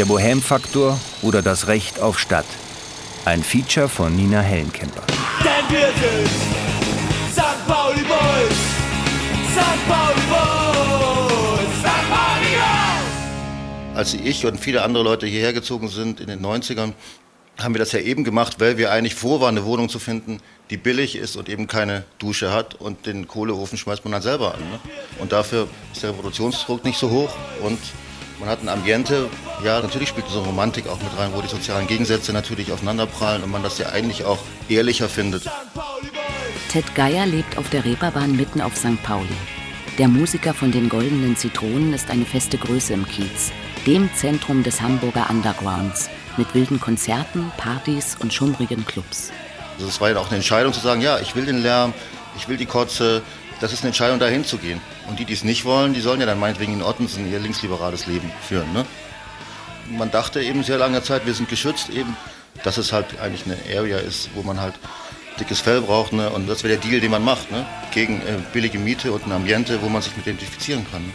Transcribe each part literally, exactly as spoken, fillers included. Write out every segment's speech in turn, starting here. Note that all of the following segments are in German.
Der Bohème-Faktor oder das Recht auf Stadt. Ein Feature von Nina Hellenkemper. Denn wir sind Sankt Pauli Boys, Sankt Pauli Boys, Sankt Pauli Boys. Als ich und viele andere Leute hierher gezogen sind in den neunzigern, haben wir das ja eben gemacht, weil wir eigentlich froh waren, eine Wohnung zu finden, die billig ist und eben keine Dusche hat. Und den Kohleofen schmeißt man dann selber an. Ne? Und dafür ist der Reproduktionsdruck nicht so hoch. Und man hat ein Ambiente, ja, natürlich spielt so Romantik auch mit rein, wo die sozialen Gegensätze natürlich aufeinanderprallen und man das ja eigentlich auch ehrlicher findet. Ted Geier lebt auf der Reeperbahn mitten auf Sankt Pauli. Der Musiker von den Goldenen Zitronen ist eine feste Größe im Kiez, dem Zentrum des Hamburger Undergrounds, mit wilden Konzerten, Partys und schummrigen Clubs. Also es war ja auch eine Entscheidung zu sagen, ja, ich will den Lärm, ich will die Kotze. Das ist eine Entscheidung, dahin zu gehen. Und die, die es nicht wollen, die sollen ja dann meinetwegen in Ottensen ihr linksliberales Leben führen. Ne? Man dachte eben sehr lange Zeit, wir sind geschützt, eben, dass es halt eigentlich eine Area ist, wo man halt dickes Fell braucht. Ne? Und das wäre der Deal, den man macht, ne? Gegen äh, billige Miete und ein Ambiente, wo man sich mit identifizieren kann. Ne?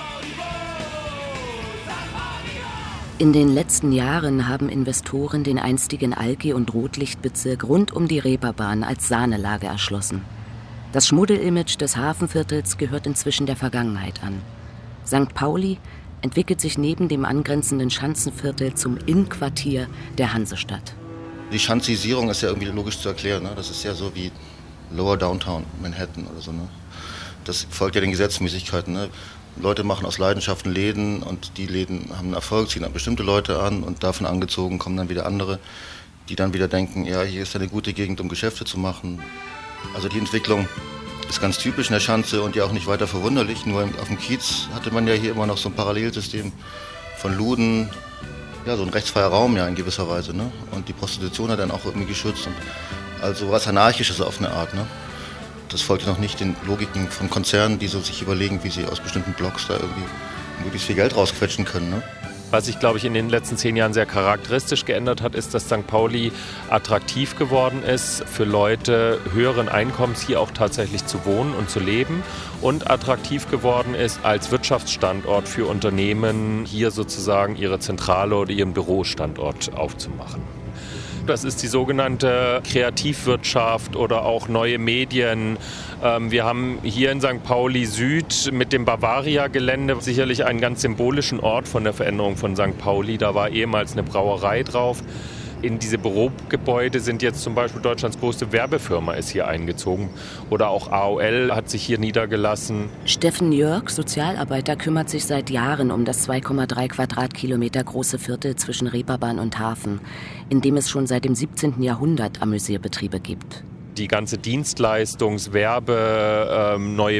In den letzten Jahren haben Investoren den einstigen Alki- und Rotlichtbezirk rund um die Reeperbahn als Sahnelage erschlossen. Das Schmuddelimage des Hafenviertels gehört inzwischen der Vergangenheit an. Sankt Pauli entwickelt sich neben dem angrenzenden Schanzenviertel zum Innenquartier der Hansestadt. Die Schanzisierung ist ja irgendwie logisch zu erklären. Ne? Das ist ja so wie Lower Downtown, Manhattan oder so. Ne? Das folgt ja den Gesetzmäßigkeiten. Ne? Leute machen aus Leidenschaften Läden und die Läden haben einen Erfolg, ziehen dann bestimmte Leute an und davon angezogen kommen dann wieder andere, die dann wieder denken, ja, hier ist eine gute Gegend, um Geschäfte zu machen. Also die Entwicklung ist ganz typisch in der Schanze und ja auch nicht weiter verwunderlich. Nur auf dem Kiez hatte man ja hier immer noch so ein Parallelsystem von Luden, ja, so ein rechtsfreier Raum ja in gewisser Weise. Ne? Und die Prostitution hat dann auch irgendwie geschützt. Und also was Anarchisches auf eine Art. Ne? Das folgte noch nicht den Logiken von Konzernen, die so sich überlegen, wie sie aus bestimmten Blocks da irgendwie möglichst viel Geld rausquetschen können. Ne? Was sich, glaube ich, in den letzten zehn Jahren sehr charakteristisch geändert hat, ist, dass Sankt Pauli attraktiv geworden ist, für Leute höheren Einkommens hier auch tatsächlich zu wohnen und zu leben und attraktiv geworden ist als Wirtschaftsstandort für Unternehmen, hier sozusagen ihre Zentrale oder ihren Bürostandort aufzumachen. Das ist die sogenannte Kreativwirtschaft oder auch neue Medien. Wir haben hier in Sankt Pauli Süd mit dem Bavaria-Gelände sicherlich einen ganz symbolischen Ort von der Veränderung von Sankt Pauli. Da war ehemals eine Brauerei drauf. In diese Bürogebäude sind jetzt zum Beispiel Deutschlands größte Werbefirma ist hier eingezogen. Oder auch A O L hat sich hier niedergelassen. Steffen Jörg, Sozialarbeiter, kümmert sich seit Jahren um das zwei Komma drei Quadratkilometer große Viertel zwischen Reeperbahn und Hafen, in dem es schon seit dem siebzehnten Jahrhundert Amüsierbetriebe gibt. Die ganze Dienstleistungs-, Werbe-, ähm, neue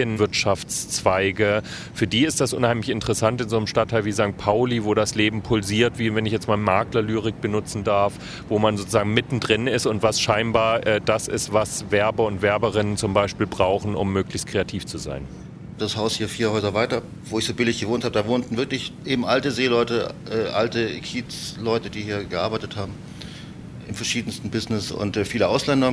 Medienwirtschaftszweige, für die ist das unheimlich interessant in so einem Stadtteil wie Sankt Pauli, wo das Leben pulsiert, wie wenn ich jetzt mal Maklerlyrik benutzen darf, wo man sozusagen mittendrin ist und was scheinbar äh, das ist, was Werber und Werberinnen zum Beispiel brauchen, um möglichst kreativ zu sein. Das Haus hier vier Häuser weiter, wo ich so billig gewohnt habe, da wohnten wirklich eben alte Seeleute, äh, alte Kiezleute, die hier gearbeitet haben, im verschiedensten Business und äh, viele Ausländer.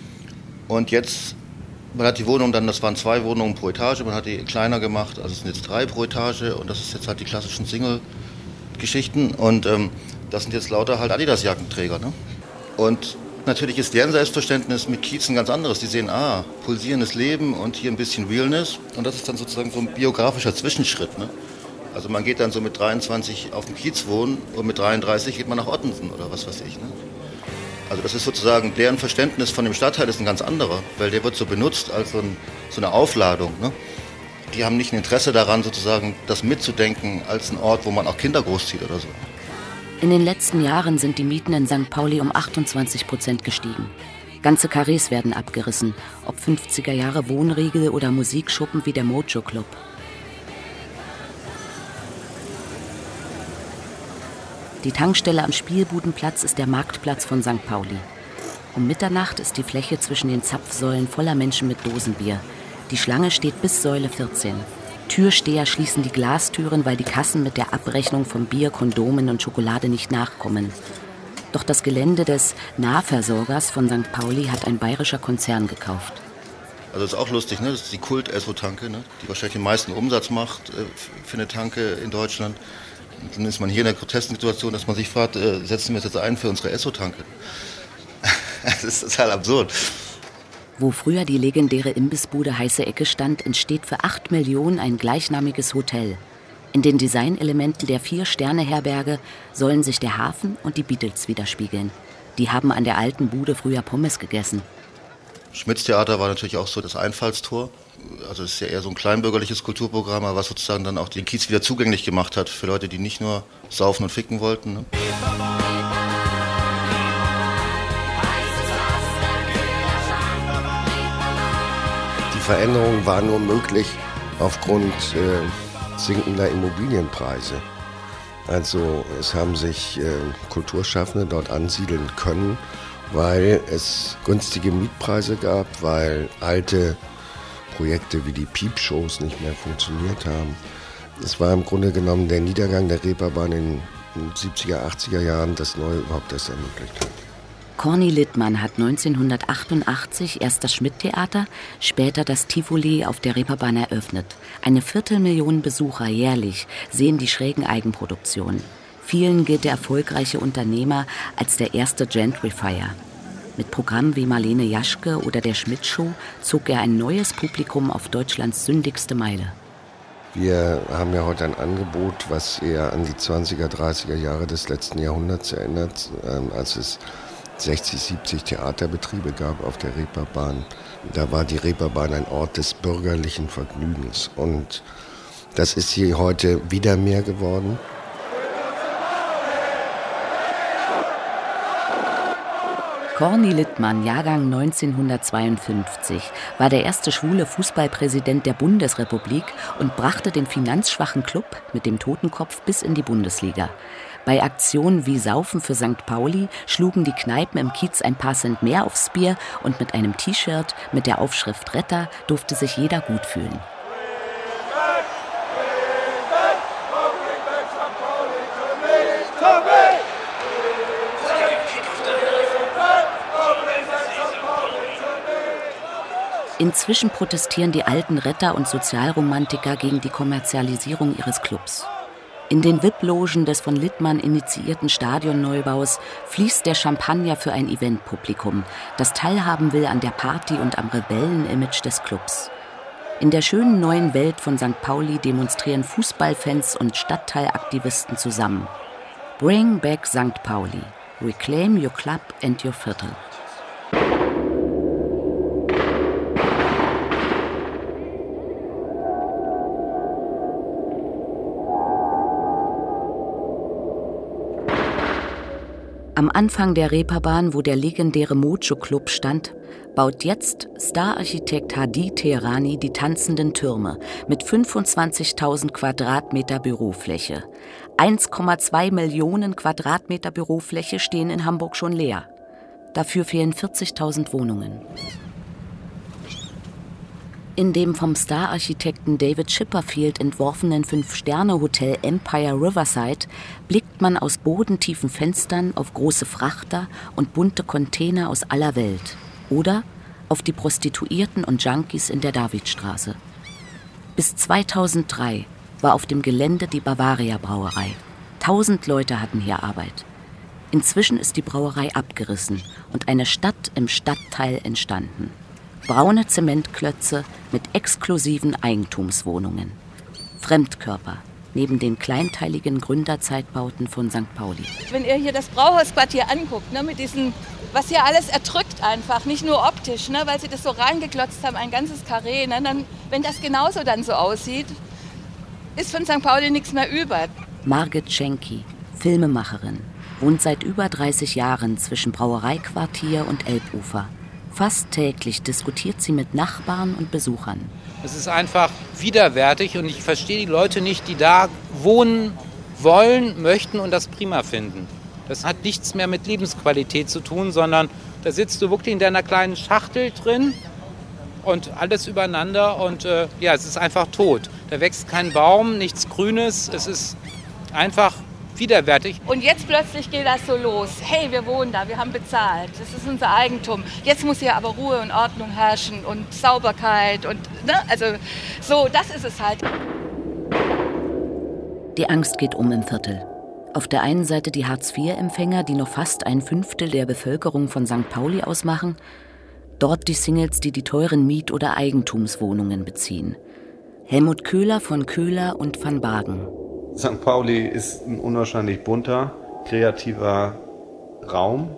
Und jetzt, man hat die Wohnung dann, das waren zwei Wohnungen pro Etage, man hat die kleiner gemacht, also es sind jetzt drei pro Etage und das ist jetzt halt die klassischen Single-Geschichten und ähm, das sind jetzt lauter halt Adidas-Jackenträger. Ne? Und natürlich ist deren Selbstverständnis mit Kiez ein ganz anderes. Die sehen, ah, pulsierendes Leben und hier ein bisschen Realness und das ist dann sozusagen so ein biografischer Zwischenschritt. Ne? Also man geht dann so mit dreiundzwanzig auf dem Kiez wohnen und mit dreiunddreißig geht man nach Ottensen oder was weiß ich. Ne? Also das ist sozusagen, deren Verständnis von dem Stadtteil ist ein ganz anderer, weil der wird so benutzt als so, ein, so eine Aufladung. Ne? Die haben nicht ein Interesse daran, sozusagen das mitzudenken als ein Ort, wo man auch Kinder großzieht oder so. In den letzten Jahren sind die Mieten in Sankt Pauli um achtundzwanzig Prozent gestiegen. Ganze Karrees werden abgerissen, ob fünfziger Jahre Wohnriegel oder Musikschuppen wie der Mojo Club. Die Tankstelle am Spielbudenplatz ist der Marktplatz von Sankt Pauli. Um Mitternacht ist die Fläche zwischen den Zapfsäulen voller Menschen mit Dosenbier. Die Schlange steht bis Säule vierzehn. Türsteher schließen die Glastüren, weil die Kassen mit der Abrechnung von Bier, Kondomen und Schokolade nicht nachkommen. Doch das Gelände des Nahversorgers von Sankt Pauli hat ein bayerischer Konzern gekauft. Also das ist auch lustig, ne? Das ist die Kult-Esso-Tanke, ne? Die wahrscheinlich den meisten Umsatz macht äh, für eine Tanke in Deutschland. Dann ist man hier in der grotesken Situation, dass man sich fragt, äh, setzen wir es jetzt ein für unsere Esso-Tanke? Das ist total absurd. Wo früher die legendäre Imbissbude Heiße Ecke stand, entsteht für acht Millionen ein gleichnamiges Hotel. In den Designelementen der Vier-Sterne-Herberge sollen sich der Hafen und die Beatles widerspiegeln. Die haben an der alten Bude früher Pommes gegessen. Schmitz-Theater war natürlich auch so das Einfallstor. Also es ist ja eher so ein kleinbürgerliches Kulturprogramm, was sozusagen dann auch den Kiez wieder zugänglich gemacht hat für Leute, die nicht nur saufen und ficken wollten. Ne? Die Veränderung war nur möglich aufgrund äh, sinkender Immobilienpreise. Also es haben sich äh, Kulturschaffende dort ansiedeln können, weil es günstige Mietpreise gab, weil alte Projekte wie die Piepshows nicht mehr funktioniert haben. Es war im Grunde genommen der Niedergang der Reeperbahn in den siebziger, achtziger Jahren, das Neue überhaupt erst ermöglicht hat. Corny Littmann hat neunzehnhundertachtundachtzig erst das Schmidt-Theater, später das Tivoli auf der Reeperbahn eröffnet. Eine Viertelmillion Besucher jährlich sehen die schrägen Eigenproduktionen. Vielen gilt der erfolgreiche Unternehmer als der erste Gentrifier. Mit Programmen wie Marlene Jaschke oder der Schmidt-Show zog er ein neues Publikum auf Deutschlands sündigste Meile. Wir haben ja heute ein Angebot, was eher an die zwanziger, dreißiger Jahre des letzten Jahrhunderts erinnert, ähm, als es sechzig, siebzig Theaterbetriebe gab auf der Reeperbahn. Da war die Reeperbahn ein Ort des bürgerlichen Vergnügens. Und das ist hier heute wieder mehr geworden. Corny Littmann, Jahrgang neunzehnhundertzweiundfünfzig, war der erste schwule Fußballpräsident der Bundesrepublik und brachte den finanzschwachen Club mit dem Totenkopf bis in die Bundesliga. Bei Aktionen wie Saufen für Sankt Pauli schlugen die Kneipen im Kiez ein paar Cent mehr aufs Bier und mit einem T-Shirt mit der Aufschrift Retter durfte sich jeder gut fühlen. Inzwischen protestieren die alten Retter und Sozialromantiker gegen die Kommerzialisierung ihres Clubs. In den V I P-Logen des von Littmann initiierten Stadionneubaus fließt der Champagner für ein Eventpublikum, das teilhaben will an der Party und am Rebellen-Image des Clubs. In der schönen neuen Welt von Sankt Pauli demonstrieren Fußballfans und Stadtteilaktivisten zusammen. Bring back Sankt Pauli. Reclaim your club and your Viertel. Am Anfang der Reeperbahn, wo der legendäre Mojo-Club stand, baut jetzt Stararchitekt Hadi Teherani die tanzenden Türme mit fünfundzwanzigtausend Quadratmeter Bürofläche. eins Komma zwei Millionen Quadratmeter Bürofläche stehen in Hamburg schon leer. Dafür fehlen vierzigtausend Wohnungen. In dem vom Star-Architekten David Chipperfield entworfenen Fünf-Sterne-Hotel Empire Riverside blickt man aus bodentiefen Fenstern auf große Frachter und bunte Container aus aller Welt. Oder auf die Prostituierten und Junkies in der Davidstraße. Bis zweitausenddrei war auf dem Gelände die Bavaria Brauerei. Tausend Leute hatten hier Arbeit. Inzwischen ist die Brauerei abgerissen und eine Stadt im Stadtteil entstanden. Braune Zementklötze mit exklusiven Eigentumswohnungen. Fremdkörper neben den kleinteiligen Gründerzeitbauten von Sankt Pauli. Wenn ihr hier das Brauhausquartier anguckt, ne, mit diesen, was hier alles erdrückt einfach, nicht nur optisch, ne, weil sie das so reingeklotzt haben, ein ganzes Karree, ne, dann, wenn das genauso dann so aussieht, ist von Sankt Pauli nichts mehr über. Margit Schenky, Filmemacherin, wohnt seit über dreißig Jahren zwischen Brauereiquartier und Elbufer. Fast täglich diskutiert sie mit Nachbarn und Besuchern. Es ist einfach widerwärtig und ich verstehe die Leute nicht, die da wohnen wollen, möchten und das prima finden. Das hat nichts mehr mit Lebensqualität zu tun, sondern da sitzt du wirklich in deiner kleinen Schachtel drin und alles übereinander und äh, ja, es ist einfach tot. Da wächst kein Baum, nichts Grünes, es ist einfach widerwärtig. Und jetzt plötzlich geht das so los. Hey, wir wohnen da, wir haben bezahlt, das ist unser Eigentum. Jetzt muss hier aber Ruhe und Ordnung herrschen und Sauberkeit und, ne, also so, das ist es halt. Die Angst geht um im Viertel. Auf der einen Seite die Hartz vier Empfänger, die noch fast ein Fünftel der Bevölkerung von Sankt Pauli ausmachen. Dort die Singles, die die teuren Miet- oder Eigentumswohnungen beziehen. Helmut Köhler von Köhler und van Bagen. Sankt Pauli ist ein unwahrscheinlich bunter, kreativer Raum,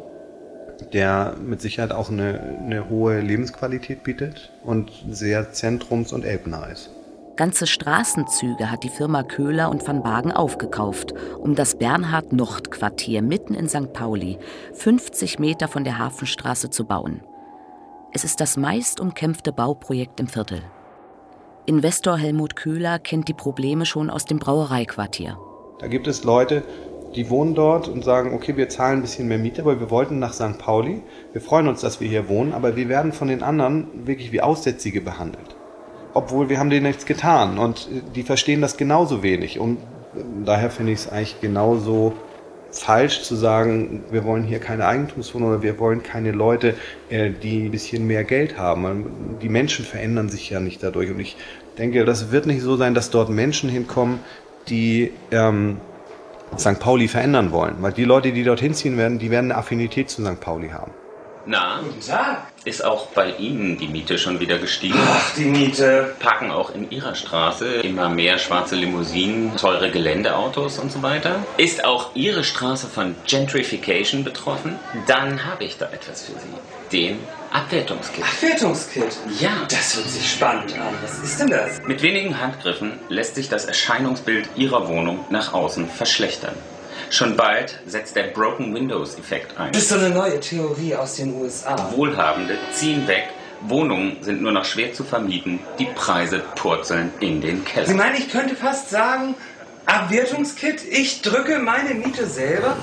der mit Sicherheit auch eine, eine hohe Lebensqualität bietet und sehr zentrums- und elbnah ist. Ganze Straßenzüge hat die Firma Köhler und van Bagen aufgekauft, um das Bernhard-Nocht-Quartier mitten in Sankt Pauli, fünfzig Meter von der Hafenstraße, zu bauen. Es ist das meist umkämpfte Bauprojekt im Viertel. Investor Helmut Köhler kennt die Probleme schon aus dem Brauereiquartier. Da gibt es Leute, die wohnen dort und sagen, okay, wir zahlen ein bisschen mehr Miete, aber wir wollten nach Sankt Pauli. Wir freuen uns, dass wir hier wohnen, aber wir werden von den anderen wirklich wie Aussätzige behandelt. Obwohl wir haben denen nichts getan und die verstehen das genauso wenig. Und daher finde ich es eigentlich genauso falsch zu sagen, wir wollen hier keine Eigentumswohnung oder wir wollen keine Leute, die ein bisschen mehr Geld haben. Die Menschen verändern sich ja nicht dadurch. Und ich denke, das wird nicht so sein, dass dort Menschen hinkommen, die ähm, Sankt Pauli verändern wollen. Weil die Leute, die dorthin ziehen werden, die werden eine Affinität zu Sankt Pauli haben. Na, Guten Tag. ist auch bei Ihnen die Miete schon wieder gestiegen? Ach, die Miete. Parken auch in Ihrer Straße immer mehr schwarze Limousinen, teure Geländeautos und so weiter? Ist auch Ihre Straße von Gentrification betroffen? Dann habe ich da etwas für Sie. Den Abwertungskit. Abwertungskit? Ja. Das hört sich spannend an. Was ist denn das? Mit wenigen Handgriffen lässt sich das Erscheinungsbild Ihrer Wohnung nach außen verschlechtern. Schon bald setzt der Broken Windows-Effekt ein. Das ist so eine neue Theorie aus den U S A. Wohlhabende ziehen weg, Wohnungen sind nur noch schwer zu vermieten, die Preise purzeln in den Keller. Sie meinen, ich könnte fast sagen, Abwertungskit, ich drücke meine Miete selber?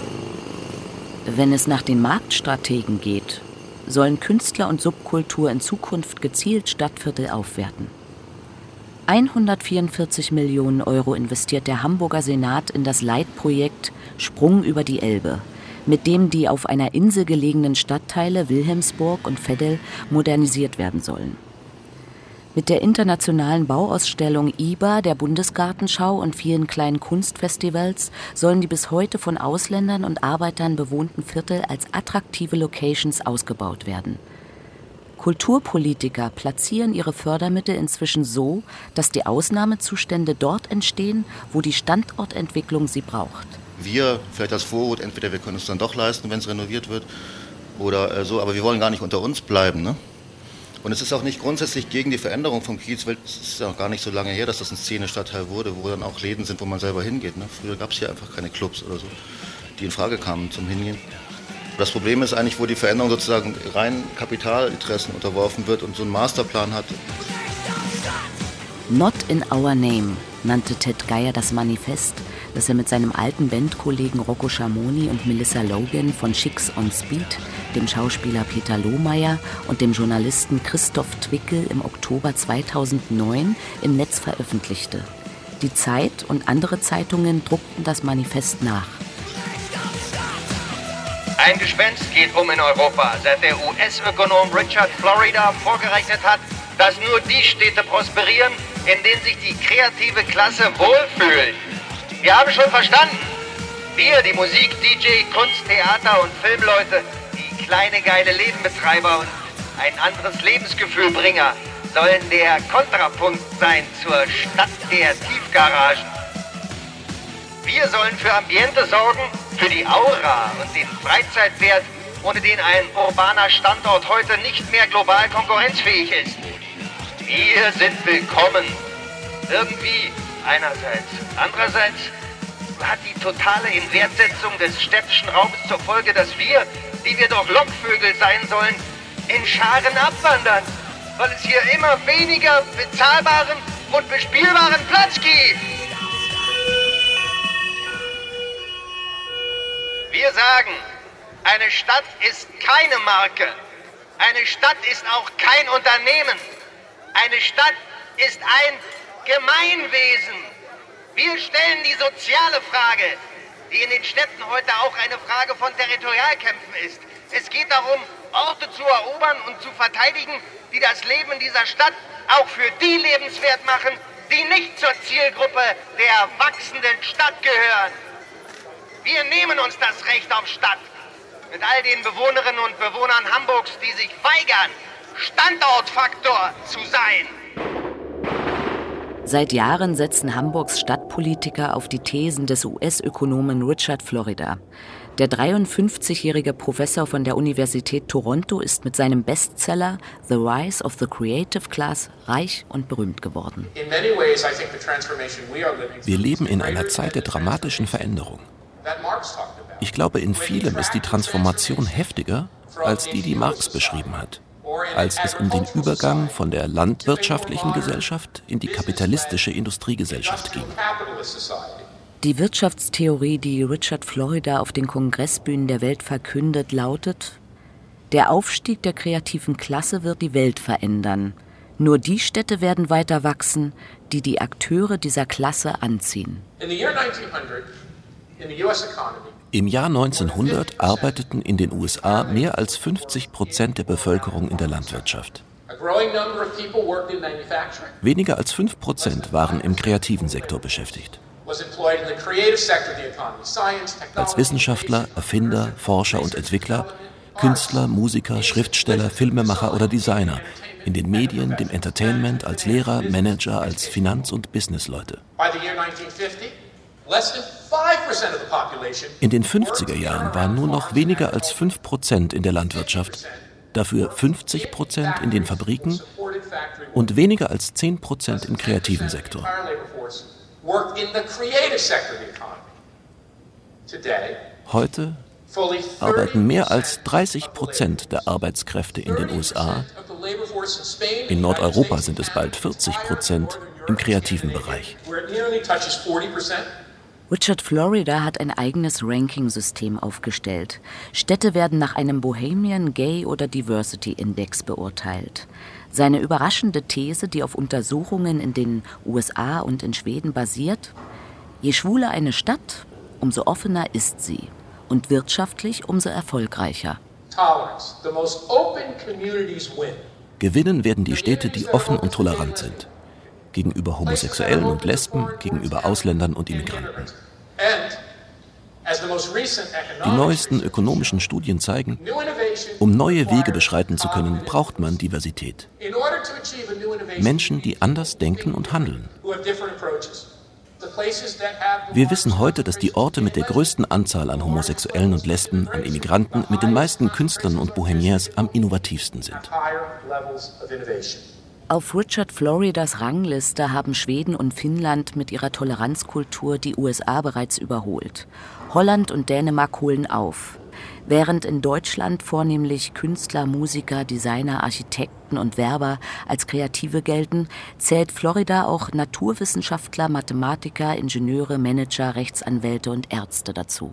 Wenn es nach den Marktstrategen geht, sollen Künstler und Subkultur in Zukunft gezielt Stadtviertel aufwerten. hundertvierundvierzig Millionen Euro investiert der Hamburger Senat in das Leitprojekt Sprung über die Elbe, mit dem die auf einer Insel gelegenen Stadtteile Wilhelmsburg und Veddel modernisiert werden sollen. Mit der internationalen Bauausstellung I B A, der Bundesgartenschau und vielen kleinen Kunstfestivals sollen die bis heute von Ausländern und Arbeitern bewohnten Viertel als attraktive Locations ausgebaut werden. Kulturpolitiker platzieren ihre Fördermittel inzwischen so, dass die Ausnahmezustände dort entstehen, wo die Standortentwicklung sie braucht. Wir, vielleicht als Vorhut, entweder wir können es dann doch leisten, wenn es renoviert wird, oder äh, so, aber wir wollen gar nicht unter uns bleiben, ne? Und es ist auch nicht grundsätzlich gegen die Veränderung vom Kiez, weil es ist ja noch gar nicht so lange her, dass das ein Szene-Stadtteil wurde, wo dann auch Läden sind, wo man selber hingeht, ne? Früher gab es hier einfach keine Clubs oder so, die in Frage kamen zum Hingehen. Das Problem ist eigentlich, wo die Veränderung sozusagen rein Kapitalinteressen unterworfen wird und so einen Masterplan hat. Not in our name nannte Ted Geier das Manifest, das er mit seinem alten Bandkollegen Rocco Schamoni und Melissa Logan von Chicks on Speed, dem Schauspieler Peter Lohmeier und dem Journalisten Christoph Twickel im Oktober zweitausendneun im Netz veröffentlichte. Die Zeit und andere Zeitungen druckten das Manifest nach. Ein Gespenst geht um in Europa, seit der U S-Ökonom Richard Florida vorgerechnet hat, dass nur die Städte prosperieren, in denen sich die kreative Klasse wohlfühlt. Wir haben schon verstanden. Wir, die Musik-, D J-, Kunst-, Theater- und Filmleute, die kleine geile Lädenbetreiber und ein anderes Lebensgefühlbringer, sollen der Kontrapunkt sein zur Stadt der Tiefgaragen. Wir sollen für Ambiente sorgen, für die Aura und den Freizeitwert, ohne den ein urbaner Standort heute nicht mehr global konkurrenzfähig ist. Wir sind willkommen. Irgendwie einerseits. Andererseits hat die totale Inwertsetzung des städtischen Raums zur Folge, dass wir, die wir doch Lockvögel sein sollen, in Scharen abwandern, weil es hier immer weniger bezahlbaren und bespielbaren Platz gibt. Wir sagen, eine Stadt ist keine Marke. Eine Stadt ist auch kein Unternehmen. Eine Stadt ist ein Gemeinwesen. Wir stellen die soziale Frage, die in den Städten heute auch eine Frage von Territorialkämpfen ist. Es geht darum, Orte zu erobern und zu verteidigen, die das Leben in dieser Stadt auch für die lebenswert machen, die nicht zur Zielgruppe der wachsenden Stadt gehören. Wir nehmen uns das Recht auf Stadt. Mit all den Bewohnerinnen und Bewohnern Hamburgs, die sich weigern, Standortfaktor zu sein. Seit Jahren setzen Hamburgs Stadtpolitiker auf die Thesen des U S-Ökonomen Richard Florida. Der dreiundfünfzigjährige Professor von der Universität Toronto ist mit seinem Bestseller The Rise of the Creative Class reich und berühmt geworden. Wir leben in einer Zeit der dramatischen Veränderung. Ich glaube, in vielem ist die Transformation heftiger als die, die Marx beschrieben hat. Als es um den Übergang von der landwirtschaftlichen Gesellschaft in die kapitalistische Industriegesellschaft ging. Die Wirtschaftstheorie, die Richard Florida auf den Kongressbühnen der Welt verkündet, lautet: Der Aufstieg der kreativen Klasse wird die Welt verändern. Nur die Städte werden weiter wachsen, die die Akteure dieser Klasse anziehen. Im Jahr neunzehnhundert arbeiteten in den U S A mehr als fünfzig Prozent der Bevölkerung in der Landwirtschaft. Weniger als fünf Prozent waren im kreativen Sektor beschäftigt. Als Wissenschaftler, Erfinder, Forscher und Entwickler, Künstler, Musiker, Schriftsteller, Filmemacher oder Designer, in den Medien, dem Entertainment, als Lehrer, Manager, als Finanz- und Businessleute. In den fünfziger Jahren waren nur noch weniger als fünf Prozent in der Landwirtschaft, dafür fünfzig Prozent in den Fabriken und weniger als zehn Prozent im kreativen Sektor. Heute arbeiten mehr als dreißig Prozent der Arbeitskräfte in den U S A, in Nordeuropa sind es bald vierzig Prozent, im kreativen Bereich. Richard Florida hat ein eigenes Ranking-System aufgestellt. Städte werden nach einem Bohemian, Gay oder Diversity Index beurteilt. Seine überraschende These, die auf Untersuchungen in den U S A und in Schweden basiert: Je schwuler eine Stadt, umso offener ist sie und wirtschaftlich umso erfolgreicher. Gewinnen werden die Städte, die offen und tolerant sind. Gegenüber Homosexuellen und Lesben, gegenüber Ausländern und Immigranten. Die neuesten ökonomischen Studien zeigen, um neue Wege beschreiten zu können, braucht man Diversität. Menschen, die anders denken und handeln. Wir wissen heute, dass die Orte mit der größten Anzahl an Homosexuellen und Lesben, an Immigranten, mit den meisten Künstlern und Bohemiens am innovativsten sind. Auf Richard Floridas Rangliste haben Schweden und Finnland mit ihrer Toleranzkultur die U S A bereits überholt. Holland und Dänemark holen auf. Während in Deutschland vornehmlich Künstler, Musiker, Designer, Architekten und Werber als Kreative gelten, zählt Florida auch Naturwissenschaftler, Mathematiker, Ingenieure, Manager, Rechtsanwälte und Ärzte dazu.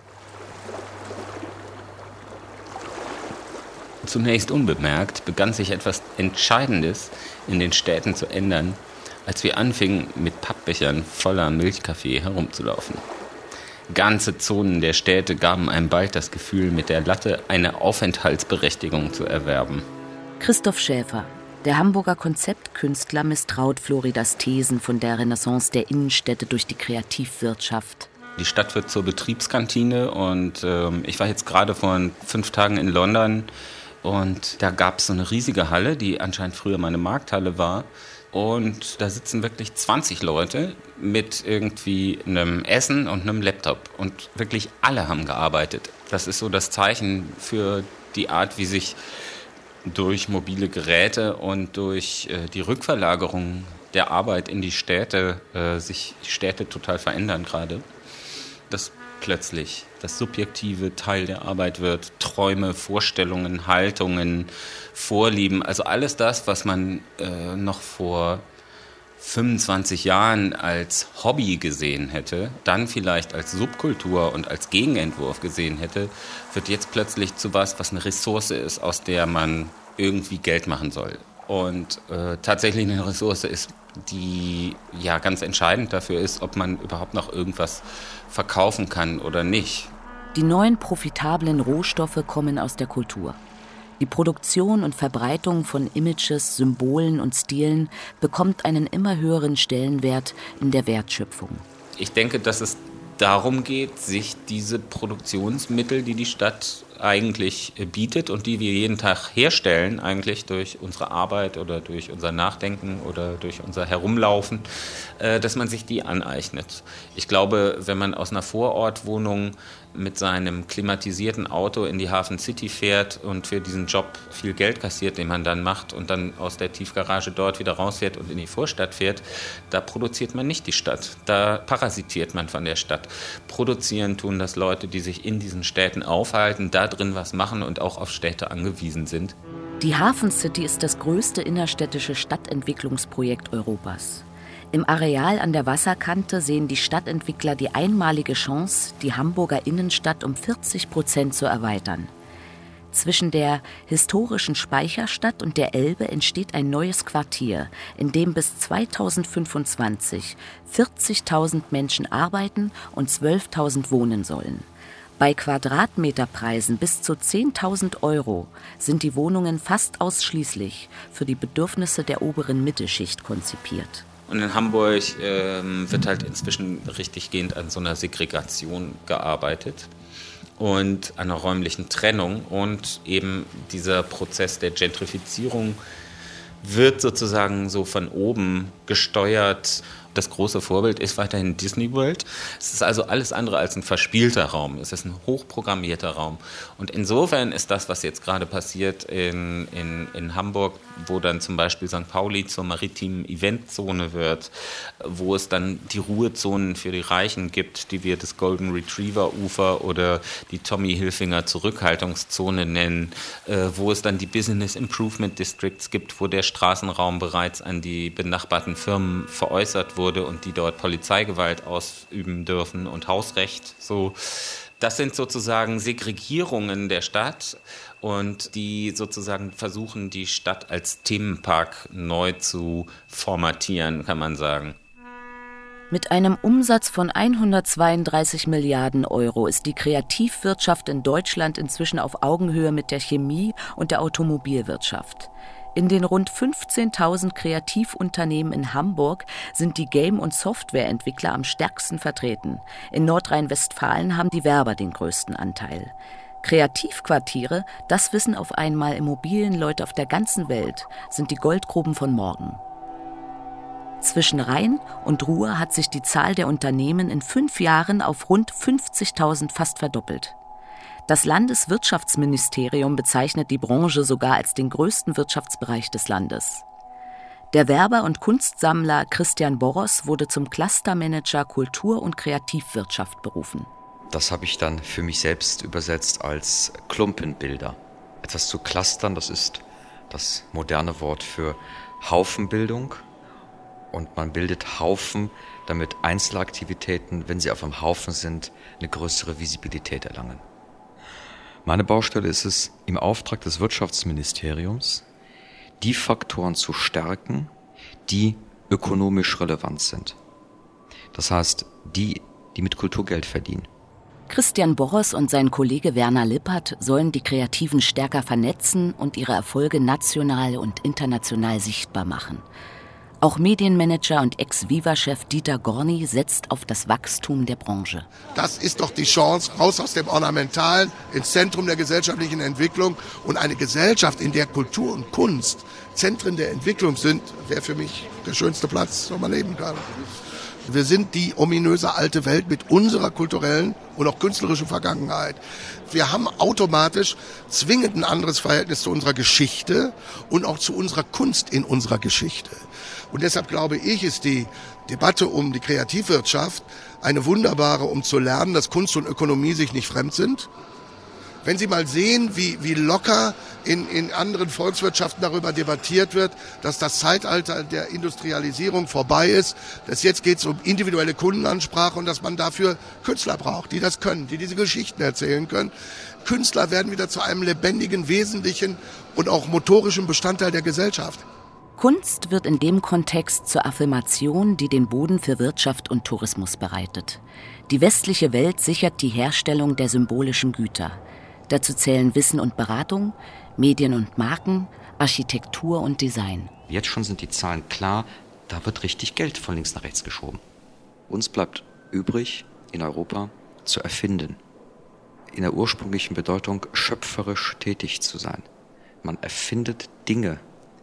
Zunächst unbemerkt begann sich etwas Entscheidendes in den Städten zu ändern, als wir anfingen, mit Pappbechern voller Milchkaffee herumzulaufen. Ganze Zonen der Städte gaben einem bald das Gefühl, mit der Latte eine Aufenthaltsberechtigung zu erwerben. Christoph Schäfer, der Hamburger Konzeptkünstler, misstraut Floridas Thesen von der Renaissance der Innenstädte durch die Kreativwirtschaft. Die Stadt wird zur Betriebskantine und äh, ich war jetzt gerade vor fünf Tagen in London und da gab es so eine riesige Halle, die anscheinend früher meine Markthalle war. Und da sitzen wirklich zwanzig Leute mit irgendwie einem Essen und einem Laptop. Und wirklich alle haben gearbeitet. Das ist so das Zeichen für die Art, wie sich durch mobile Geräte und durch äh, die Rückverlagerung der Arbeit in die Städte äh, sich die Städte total verändern gerade. Dass plötzlich das subjektive Teil der Arbeit wird, Träume, Vorstellungen, Haltungen, Vorlieben, also alles das, was man äh, noch vor fünfundzwanzig Jahren als Hobby gesehen hätte, dann vielleicht als Subkultur und als Gegenentwurf gesehen hätte, wird jetzt plötzlich zu was, was eine Ressource ist, aus der man irgendwie Geld machen soll. Und äh, tatsächlich eine Ressource ist, die ja ganz entscheidend dafür ist, ob man überhaupt noch irgendwas verkaufen kann oder nicht. Die neuen profitablen Rohstoffe kommen aus der Kultur. Die Produktion und Verbreitung von Images, Symbolen und Stilen bekommt einen immer höheren Stellenwert in der Wertschöpfung. Ich denke, dass es darum geht, sich diese Produktionsmittel, die die Stadt eigentlich bietet und die wir jeden Tag herstellen, eigentlich durch unsere Arbeit oder durch unser Nachdenken oder durch unser Herumlaufen, dass man sich die aneignet. Ich glaube, wenn man aus einer Vorortwohnung mit seinem klimatisierten Auto in die Hafen City fährt und für diesen Job viel Geld kassiert, den man dann macht und dann aus der Tiefgarage dort wieder rausfährt und in die Vorstadt fährt, da produziert man nicht die Stadt, da parasitiert man von der Stadt. Produzieren tun das Leute, die sich in diesen Städten aufhalten, da drin was machen und auch auf Städte angewiesen sind. Die Hafen City ist das größte innerstädtische Stadtentwicklungsprojekt Europas. Im Areal an der Wasserkante sehen die Stadtentwickler die einmalige Chance, die Hamburger Innenstadt um vierzig Prozent zu erweitern. Zwischen der historischen Speicherstadt und der Elbe entsteht ein neues Quartier, in dem bis zweitausendfünfundzwanzig vierzigtausend Menschen arbeiten und zwölftausend wohnen sollen. Bei Quadratmeterpreisen bis zu zehntausend Euro sind die Wohnungen fast ausschließlich für die Bedürfnisse der oberen Mittelschicht konzipiert. Und in Hamburg ähm, wird halt inzwischen richtiggehend an so einer Segregation gearbeitet und an einer räumlichen Trennung. Und eben dieser Prozess der Gentrifizierung wird sozusagen so von oben gesteuert. Das große Vorbild ist weiterhin Disney World. Es ist also alles andere als ein verspielter Raum. Es ist ein hochprogrammierter Raum. Und insofern ist das, was jetzt gerade passiert in, in, in Hamburg, wo dann zum Beispiel Sankt Pauli zur maritimen Eventzone wird, wo es dann die Ruhezonen für die Reichen gibt, die wir das Golden Retriever Ufer oder die Tommy Hilfiger Zurückhaltungszone nennen, äh, wo es dann die Business Improvement Districts gibt, wo der Straßenraum bereits an die benachbarten Firmen veräußert wurde und die dort Polizeigewalt ausüben dürfen und Hausrecht. So, das sind sozusagen Segregierungen der Stadt und die sozusagen versuchen, die Stadt als Themenpark neu zu formatieren, kann man sagen. Mit einem Umsatz von hundertzweiunddreißig Milliarden Euro ist die Kreativwirtschaft in Deutschland inzwischen auf Augenhöhe mit der Chemie- und der Automobilwirtschaft. In den rund fünfzehntausend Kreativunternehmen in Hamburg sind die Game- und Softwareentwickler am stärksten vertreten. In Nordrhein-Westfalen haben die Werber den größten Anteil. Kreativquartiere, das wissen auf einmal Immobilienleute auf der ganzen Welt, sind die Goldgruben von morgen. Zwischen Rhein und Ruhr hat sich die Zahl der Unternehmen in fünf Jahren auf rund fünfzigtausend fast verdoppelt. Das Landeswirtschaftsministerium bezeichnet die Branche sogar als den größten Wirtschaftsbereich des Landes. Der Werber und Kunstsammler Christian Boros wurde zum Clustermanager Kultur- und Kreativwirtschaft berufen. Das habe ich dann für mich selbst übersetzt als Klumpenbilder. Etwas zu clustern, das ist das moderne Wort für Haufenbildung. Und man bildet Haufen, damit Einzelaktivitäten, wenn sie auf einem Haufen sind, eine größere Visibilität erlangen. Meine Baustelle ist es, im Auftrag des Wirtschaftsministeriums die Faktoren zu stärken, die ökonomisch relevant sind. Das heißt, die, die mit Kultur Geld verdienen. Christian Boros und sein Kollege Werner Lippert sollen die Kreativen stärker vernetzen und ihre Erfolge national und international sichtbar machen. Auch Medienmanager und Ex-Viva-Chef Dieter Gorni setzt auf das Wachstum der Branche. Das ist doch die Chance, raus aus dem Ornamentalen, ins Zentrum der gesellschaftlichen Entwicklung. Und eine Gesellschaft, in der Kultur und Kunst Zentren der Entwicklung sind, wäre für mich der schönste Platz, wo man leben kann. Wir sind die ominöse alte Welt mit unserer kulturellen und auch künstlerischen Vergangenheit. Wir haben automatisch zwingend ein anderes Verhältnis zu unserer Geschichte und auch zu unserer Kunst in unserer Geschichte. Und deshalb glaube ich, ist die Debatte um die Kreativwirtschaft eine wunderbare, um zu lernen, dass Kunst und Ökonomie sich nicht fremd sind. Wenn Sie mal sehen, wie, wie locker in, in anderen Volkswirtschaften darüber debattiert wird, dass das Zeitalter der Industrialisierung vorbei ist, dass jetzt geht es um individuelle Kundenansprache und dass man dafür Künstler braucht, die das können, die diese Geschichten erzählen können. Künstler werden wieder zu einem lebendigen, wesentlichen und auch motorischen Bestandteil der Gesellschaft. Kunst wird in dem Kontext zur Affirmation, die den Boden für Wirtschaft und Tourismus bereitet. Die westliche Welt sichert die Herstellung der symbolischen Güter. Dazu zählen Wissen und Beratung, Medien und Marken, Architektur und Design. Jetzt schon sind die Zahlen klar, da wird richtig Geld von links nach rechts geschoben. Uns bleibt übrig, in Europa zu erfinden. In der ursprünglichen Bedeutung schöpferisch tätig zu sein. Man erfindet Dinge.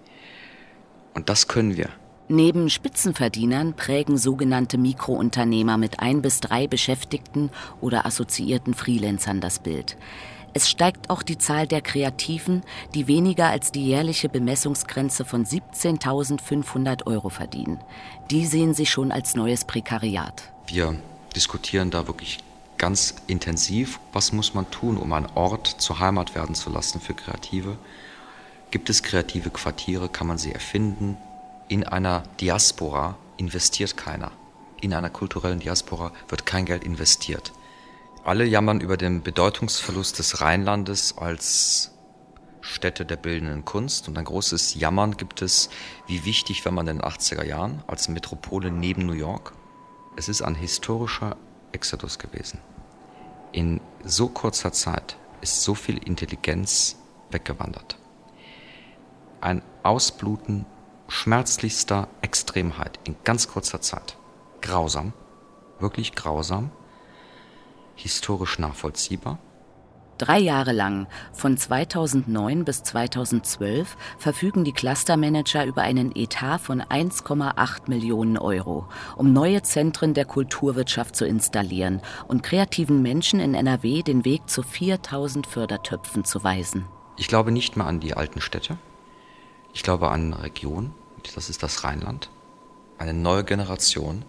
Und das können wir. Neben Spitzenverdienern prägen sogenannte Mikrounternehmer mit ein bis drei Beschäftigten oder assoziierten Freelancern das Bild. Es steigt auch die Zahl der Kreativen, die weniger als die jährliche Bemessungsgrenze von siebzehntausendfünfhundert Euro verdienen. Die sehen sich schon als neues Prekariat. Wir diskutieren da wirklich ganz intensiv, was muss man tun, um einen Ort zur Heimat werden zu lassen für Kreative. Gibt es kreative Quartiere, kann man sie erfinden? In einer Diaspora investiert keiner. In einer kulturellen Diaspora wird kein Geld investiert. Alle jammern über den Bedeutungsverlust des Rheinlandes als Stätte der bildenden Kunst. Und ein großes Jammern gibt es, wie wichtig war man in den achtziger Jahren als Metropole neben New York. Es ist ein historischer Exodus gewesen. In so kurzer Zeit ist so viel Intelligenz weggewandert. Ein Ausbluten schmerzlichster Extremheit in ganz kurzer Zeit. Grausam, wirklich grausam, historisch nachvollziehbar. Drei Jahre lang, von zweitausendneun bis zweitausendzwölf, verfügen die Clustermanager über einen Etat von eins Komma acht Millionen Euro, um neue Zentren der Kulturwirtschaft zu installieren und kreativen Menschen in N R W den Weg zu viertausend Fördertöpfen zu weisen. Ich glaube nicht mehr an die alten Städte. Ich glaube an eine Region, das ist das Rheinland. Eine neue Generation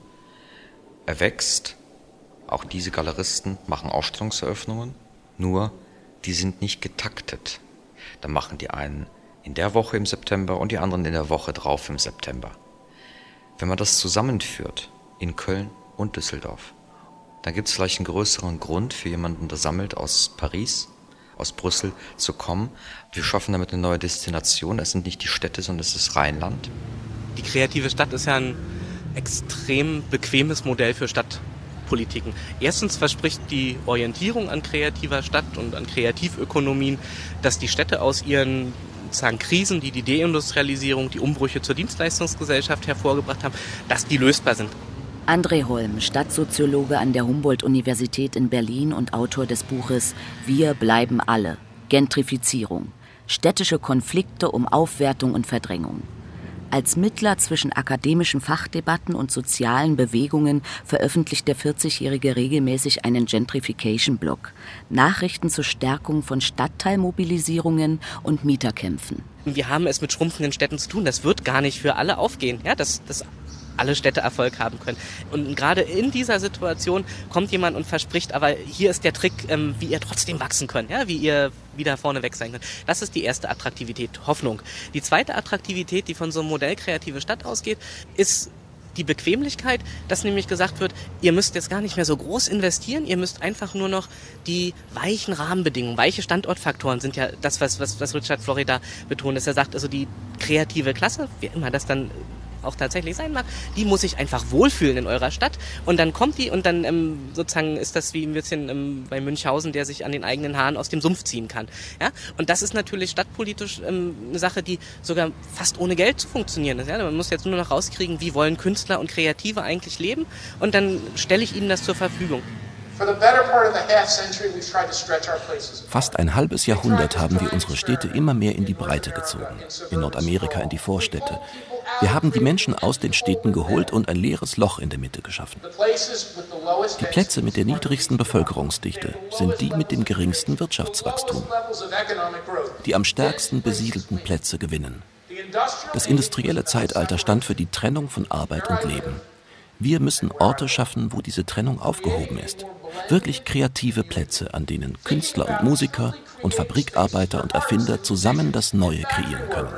erwächst. Auch diese Galeristen machen Ausstellungseröffnungen, nur die sind nicht getaktet. Da machen die einen in der Woche im September und die anderen in der Woche drauf im September. Wenn man das zusammenführt in Köln und Düsseldorf, dann gibt es vielleicht einen größeren Grund für jemanden, der sammelt aus Paris, aus Brüssel zu kommen. Wir schaffen damit eine neue Destination. Es sind nicht die Städte, sondern es ist Rheinland. Die kreative Stadt ist ja ein extrem bequemes Modell für Stadtpolitiken. Erstens verspricht die Orientierung an kreativer Stadt und an Kreativökonomien, dass die Städte aus ihren sozusagen Krisen, die die Deindustrialisierung, die Umbrüche zur Dienstleistungsgesellschaft hervorgebracht haben, dass die lösbar sind. André Holm, Stadtsoziologe an der Humboldt-Universität in Berlin und Autor des Buches Wir bleiben alle. Gentrifizierung. Städtische Konflikte um Aufwertung und Verdrängung. Als Mittler zwischen akademischen Fachdebatten und sozialen Bewegungen veröffentlicht der vierzigjährige regelmäßig einen Gentrification-Blog. Nachrichten zur Stärkung von Stadtteilmobilisierungen und Mieterkämpfen. Wir haben es mit schrumpfenden Städten zu tun. Das wird gar nicht für alle aufgehen. Ja, das, das alle Städte Erfolg haben können. Und gerade in dieser Situation kommt jemand und verspricht, aber hier ist der Trick, ähm, wie ihr trotzdem wachsen könnt, ja, wie ihr wieder vorne weg sein könnt. Das ist die erste Attraktivität, Hoffnung. Die zweite Attraktivität, die von so einem Modell kreative Stadt ausgeht, ist die Bequemlichkeit, dass nämlich gesagt wird, ihr müsst jetzt gar nicht mehr so groß investieren, ihr müsst einfach nur noch die weichen Rahmenbedingungen, weiche Standortfaktoren sind ja das, was, was, was Richard Florida betont, dass er sagt, also die kreative Klasse, wie immer das dann auch tatsächlich sein mag, die muss sich einfach wohlfühlen in eurer Stadt und dann kommt die und dann ähm, sozusagen ist das wie ein bisschen ähm, bei Münchhausen, der sich an den eigenen Haaren aus dem Sumpf ziehen kann. Ja? Und das ist natürlich stadtpolitisch ähm, eine Sache, die sogar fast ohne Geld zu funktionieren ist. Ja? Man muss jetzt nur noch rauskriegen, wie wollen Künstler und Kreative eigentlich leben und dann stelle ich ihnen das zur Verfügung. Fast ein halbes Jahrhundert haben wir unsere Städte immer mehr in die Breite gezogen. In Nordamerika in die Vorstädte. Wir haben die Menschen aus den Städten geholt und ein leeres Loch in der Mitte geschaffen. Die Plätze mit der niedrigsten Bevölkerungsdichte sind die mit dem geringsten Wirtschaftswachstum. Die am stärksten besiedelten Plätze gewinnen. Das industrielle Zeitalter stand für die Trennung von Arbeit und Leben. Wir müssen Orte schaffen, wo diese Trennung aufgehoben ist. Wirklich kreative Plätze, an denen Künstler und Musiker und Fabrikarbeiter und Erfinder zusammen das Neue kreieren können.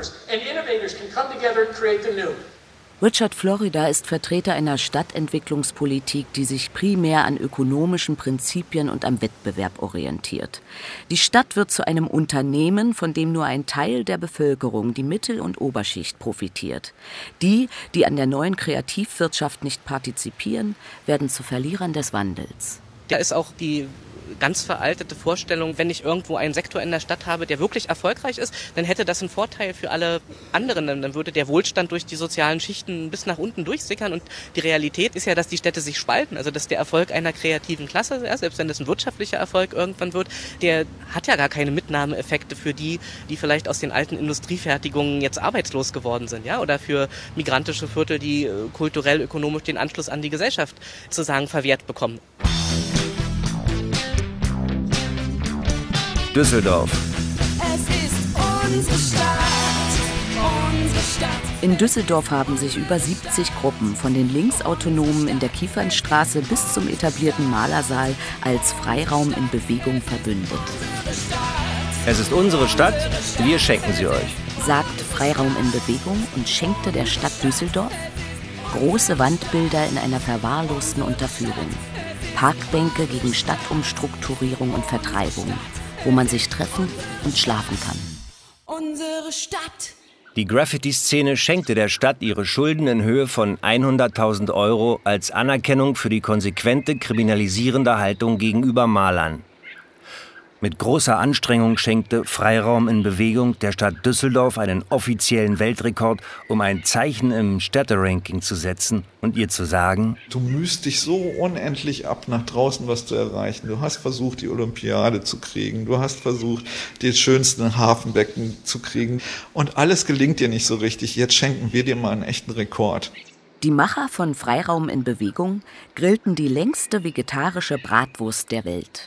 Richard Florida ist Vertreter einer Stadtentwicklungspolitik, die sich primär an ökonomischen Prinzipien und am Wettbewerb orientiert. Die Stadt wird zu einem Unternehmen, von dem nur ein Teil der Bevölkerung, die Mittel- und Oberschicht, profitiert. Die, die an der neuen Kreativwirtschaft nicht partizipieren, werden zu Verlierern des Wandels. Da ist auch die ganz veraltete Vorstellung, wenn ich irgendwo einen Sektor in der Stadt habe, der wirklich erfolgreich ist, dann hätte das einen Vorteil für alle anderen. Dann würde der Wohlstand durch die sozialen Schichten bis nach unten durchsickern. Und die Realität ist ja, dass die Städte sich spalten. Also dass der Erfolg einer kreativen Klasse, ja, selbst wenn das ein wirtschaftlicher Erfolg irgendwann wird, der hat ja gar keine Mitnahmeeffekte für die, die vielleicht aus den alten Industriefertigungen jetzt arbeitslos geworden sind, ja, oder für migrantische Viertel, die äh, kulturell, ökonomisch den Anschluss an die Gesellschaft sozusagen verwehrt bekommen. Düsseldorf. Es ist unsere Stadt, unsere Stadt. In Düsseldorf haben sich über siebzig Gruppen von den Linksautonomen in der Kiefernstraße bis zum etablierten Malersaal als Freiraum in Bewegung verbündet. Es ist unsere Stadt, wir schenken sie euch, sagt Freiraum in Bewegung und schenkte der Stadt Düsseldorf große Wandbilder in einer verwahrlosten Unterführung. Parkbänke gegen Stadtumstrukturierung und Vertreibung, wo man sich treffen und schlafen kann. Unsere Stadt. Die Graffiti-Szene schenkte der Stadt ihre Schulden in Höhe von hunderttausend Euro als Anerkennung für die konsequente kriminalisierende Haltung gegenüber Malern. Mit großer Anstrengung schenkte Freiraum in Bewegung der Stadt Düsseldorf einen offiziellen Weltrekord, um ein Zeichen im Städteranking zu setzen und ihr zu sagen: Du mühst dich so unendlich ab, nach draußen was zu erreichen. Du hast versucht, die Olympiade zu kriegen. Du hast versucht, die schönsten Hafenbecken zu kriegen. Und alles gelingt dir nicht so richtig. Jetzt schenken wir dir mal einen echten Rekord. Die Macher von Freiraum in Bewegung grillten die längste vegetarische Bratwurst der Welt.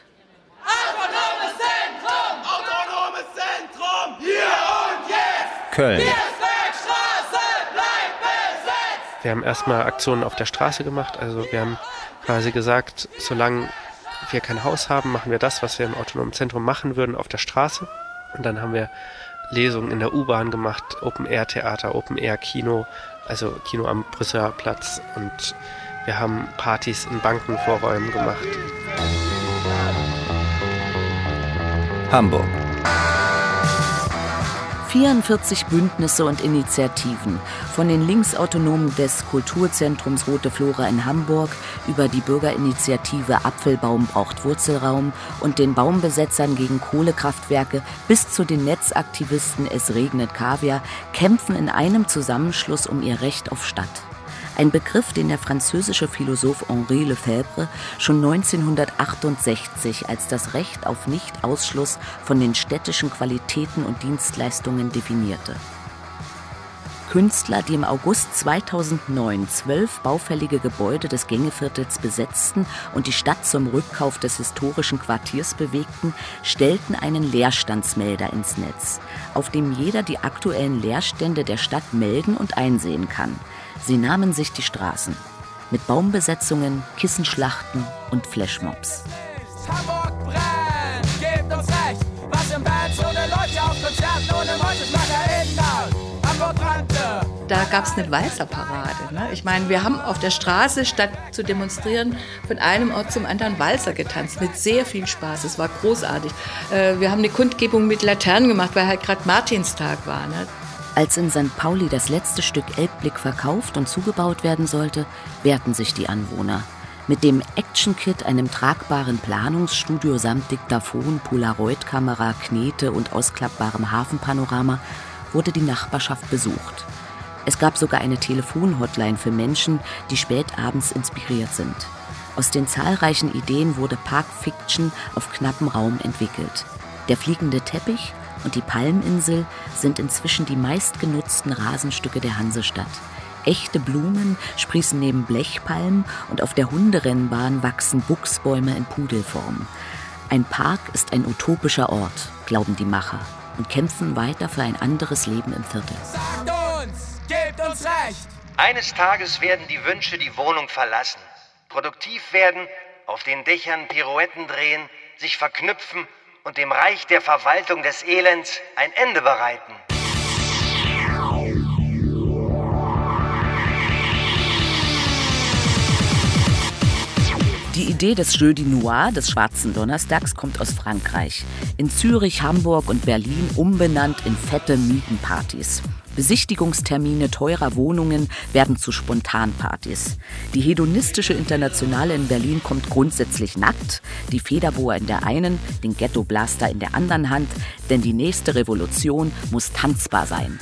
Köln. Wir haben erstmal Aktionen auf der Straße gemacht. Also wir haben quasi gesagt, solange wir kein Haus haben, machen wir das, was wir im autonomen Zentrum machen würden, auf der Straße. Und dann haben wir Lesungen in der U-Bahn gemacht, Open-Air-Theater, Open-Air-Kino, also Kino am Brüsseler Platz. Und wir haben Partys in Bankenvorräumen gemacht. Hamburg. vierundvierzig Bündnisse und Initiativen, von den Linksautonomen des Kulturzentrums Rote Flora in Hamburg über die Bürgerinitiative Apfelbaum braucht Wurzelraum und den Baumbesetzern gegen Kohlekraftwerke bis zu den Netzaktivisten Es regnet Kaviar, kämpfen in einem Zusammenschluss um ihr Recht auf Stadt. Ein Begriff, den der französische Philosoph Henri Lefebvre schon neunzehnhundertachtundsechzig als das Recht auf Nichtausschluss von den städtischen Qualitäten und Dienstleistungen definierte. Künstler, die im August zweitausendneun zwölf baufällige Gebäude des Gängeviertels besetzten und die Stadt zum Rückkauf des historischen Quartiers bewegten, stellten einen Leerstandsmelder ins Netz, auf dem jeder die aktuellen Leerstände der Stadt melden und einsehen kann. Sie nahmen sich die Straßen mit Baumbesetzungen, Kissenschlachten und Flashmobs. Hamburg brennt, gebt uns recht. Was im Band ohne Leute auf Konzerten ohne Leute nach erinnert. Hamburg brannte. Da gab es eine Walzerparade. Ne? Ich meine, wir haben auf der Straße, statt zu demonstrieren, von einem Ort zum anderen Walzer getanzt. Mit sehr viel Spaß. Es war großartig. Äh, wir haben eine Kundgebung mit Laternen gemacht, weil halt gerade Martinstag war. Ne? Als in Sankt Pauli das letzte Stück Elbblick verkauft und zugebaut werden sollte, wehrten sich die Anwohner. Mit dem Action-Kit, einem tragbaren Planungsstudio samt Diktaphon, Polaroid-Kamera, Knete und ausklappbarem Hafenpanorama wurde die Nachbarschaft besucht. Es gab sogar eine Telefon-Hotline für Menschen, die spät abends inspiriert sind. Aus den zahlreichen Ideen wurde Park Fiction auf knappem Raum entwickelt. Der fliegende Teppich und die Palminsel sind inzwischen die meistgenutzten Rasenstücke der Hansestadt. Echte Blumen sprießen neben Blechpalmen und auf der Hunderennbahn wachsen Buchsbäume in Pudelform. Ein Park ist ein utopischer Ort, glauben die Macher, und kämpfen weiter für ein anderes Leben im Viertel. Sagt uns, gebt uns recht. Eines Tages werden die Wünsche die Wohnung verlassen, produktiv werden, auf den Dächern Pirouetten drehen, sich verknüpfen und dem Reich der Verwaltung des Elends ein Ende bereiten. Die Idee des Jeudi Noir, des Schwarzen Donnerstags, kommt aus Frankreich. In Zürich, Hamburg und Berlin umbenannt in fette Mietenpartys. Besichtigungstermine teurer Wohnungen werden zu Spontanpartys. Die hedonistische Internationale in Berlin kommt grundsätzlich nackt, die Federboa in der einen, den Ghetto-Blaster in der anderen Hand, denn die nächste Revolution muss tanzbar sein.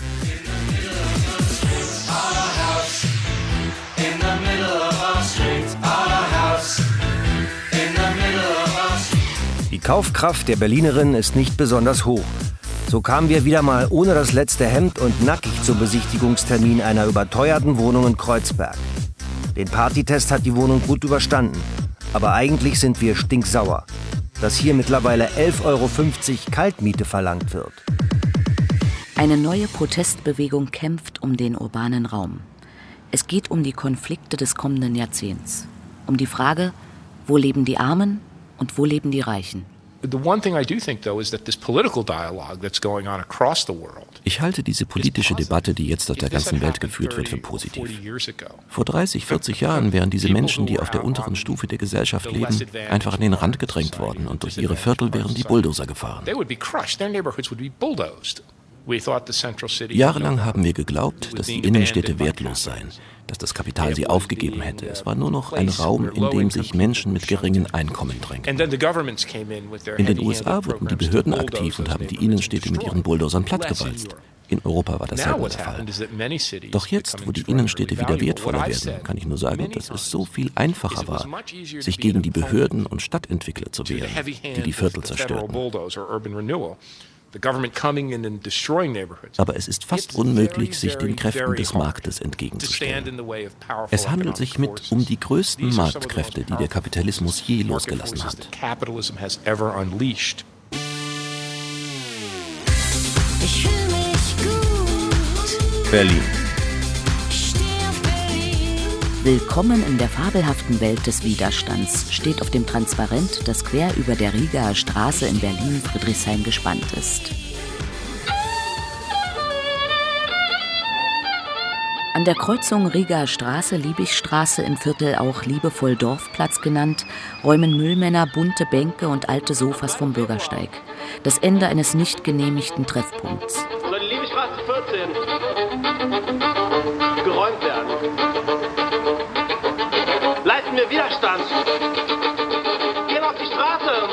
Die Kaufkraft der Berlinerin ist nicht besonders hoch. So kamen wir wieder mal ohne das letzte Hemd und nackig zum Besichtigungstermin einer überteuerten Wohnung in Kreuzberg. Den Partytest hat die Wohnung gut überstanden. Aber eigentlich sind wir stinksauer, dass hier mittlerweile elf Euro fünfzig Kaltmiete verlangt wird. Eine neue Protestbewegung kämpft um den urbanen Raum. Es geht um die Konflikte des kommenden Jahrzehnts. Um die Frage, wo leben die Armen und wo leben die Reichen? Ich halte diese politische Debatte, die jetzt auf der ganzen Welt geführt wird, für positiv. Vor dreißig, vierzig Jahren wären diese Menschen, die auf der unteren Stufe der Gesellschaft leben, einfach an den Rand gedrängt worden und durch ihre Viertel wären die Bulldozer gefahren. Jahrelang haben wir geglaubt, dass die Innenstädte wertlos seien, dass das Kapital sie aufgegeben hätte. Es war nur noch ein Raum, in dem sich Menschen mit geringen Einkommen drängten. In den U S A wurden die Behörden aktiv und haben die Innenstädte mit ihren Bulldozern plattgewalzt. In Europa war das selber der Fall. Doch jetzt, wo die Innenstädte wieder wertvoller werden, kann ich nur sagen, dass es so viel einfacher war, sich gegen die Behörden und Stadtentwickler zu wehren, die die Viertel zerstörten. Aber es ist fast unmöglich, sich den Kräften des Marktes entgegenzustellen. Es handelt sich mit um die größten Marktkräfte, die der Kapitalismus je losgelassen hat. Ich fühl mich gut. Berlin. Willkommen in der fabelhaften Welt des Widerstands steht auf dem Transparent, das quer über der Rigaer Straße in Berlin-Friedrichshain gespannt ist. An der Kreuzung Rigaer Straße, Liebigstraße im Viertel auch liebevoll Dorfplatz genannt, räumen Müllmänner bunte Bänke und alte Sofas vom Bürgersteig. Das Ende eines nicht genehmigten Treffpunkts. Soll die Liebigstraße vierzehn geräumt werden? Leisten wir Widerstand! Gehen auf die Straße!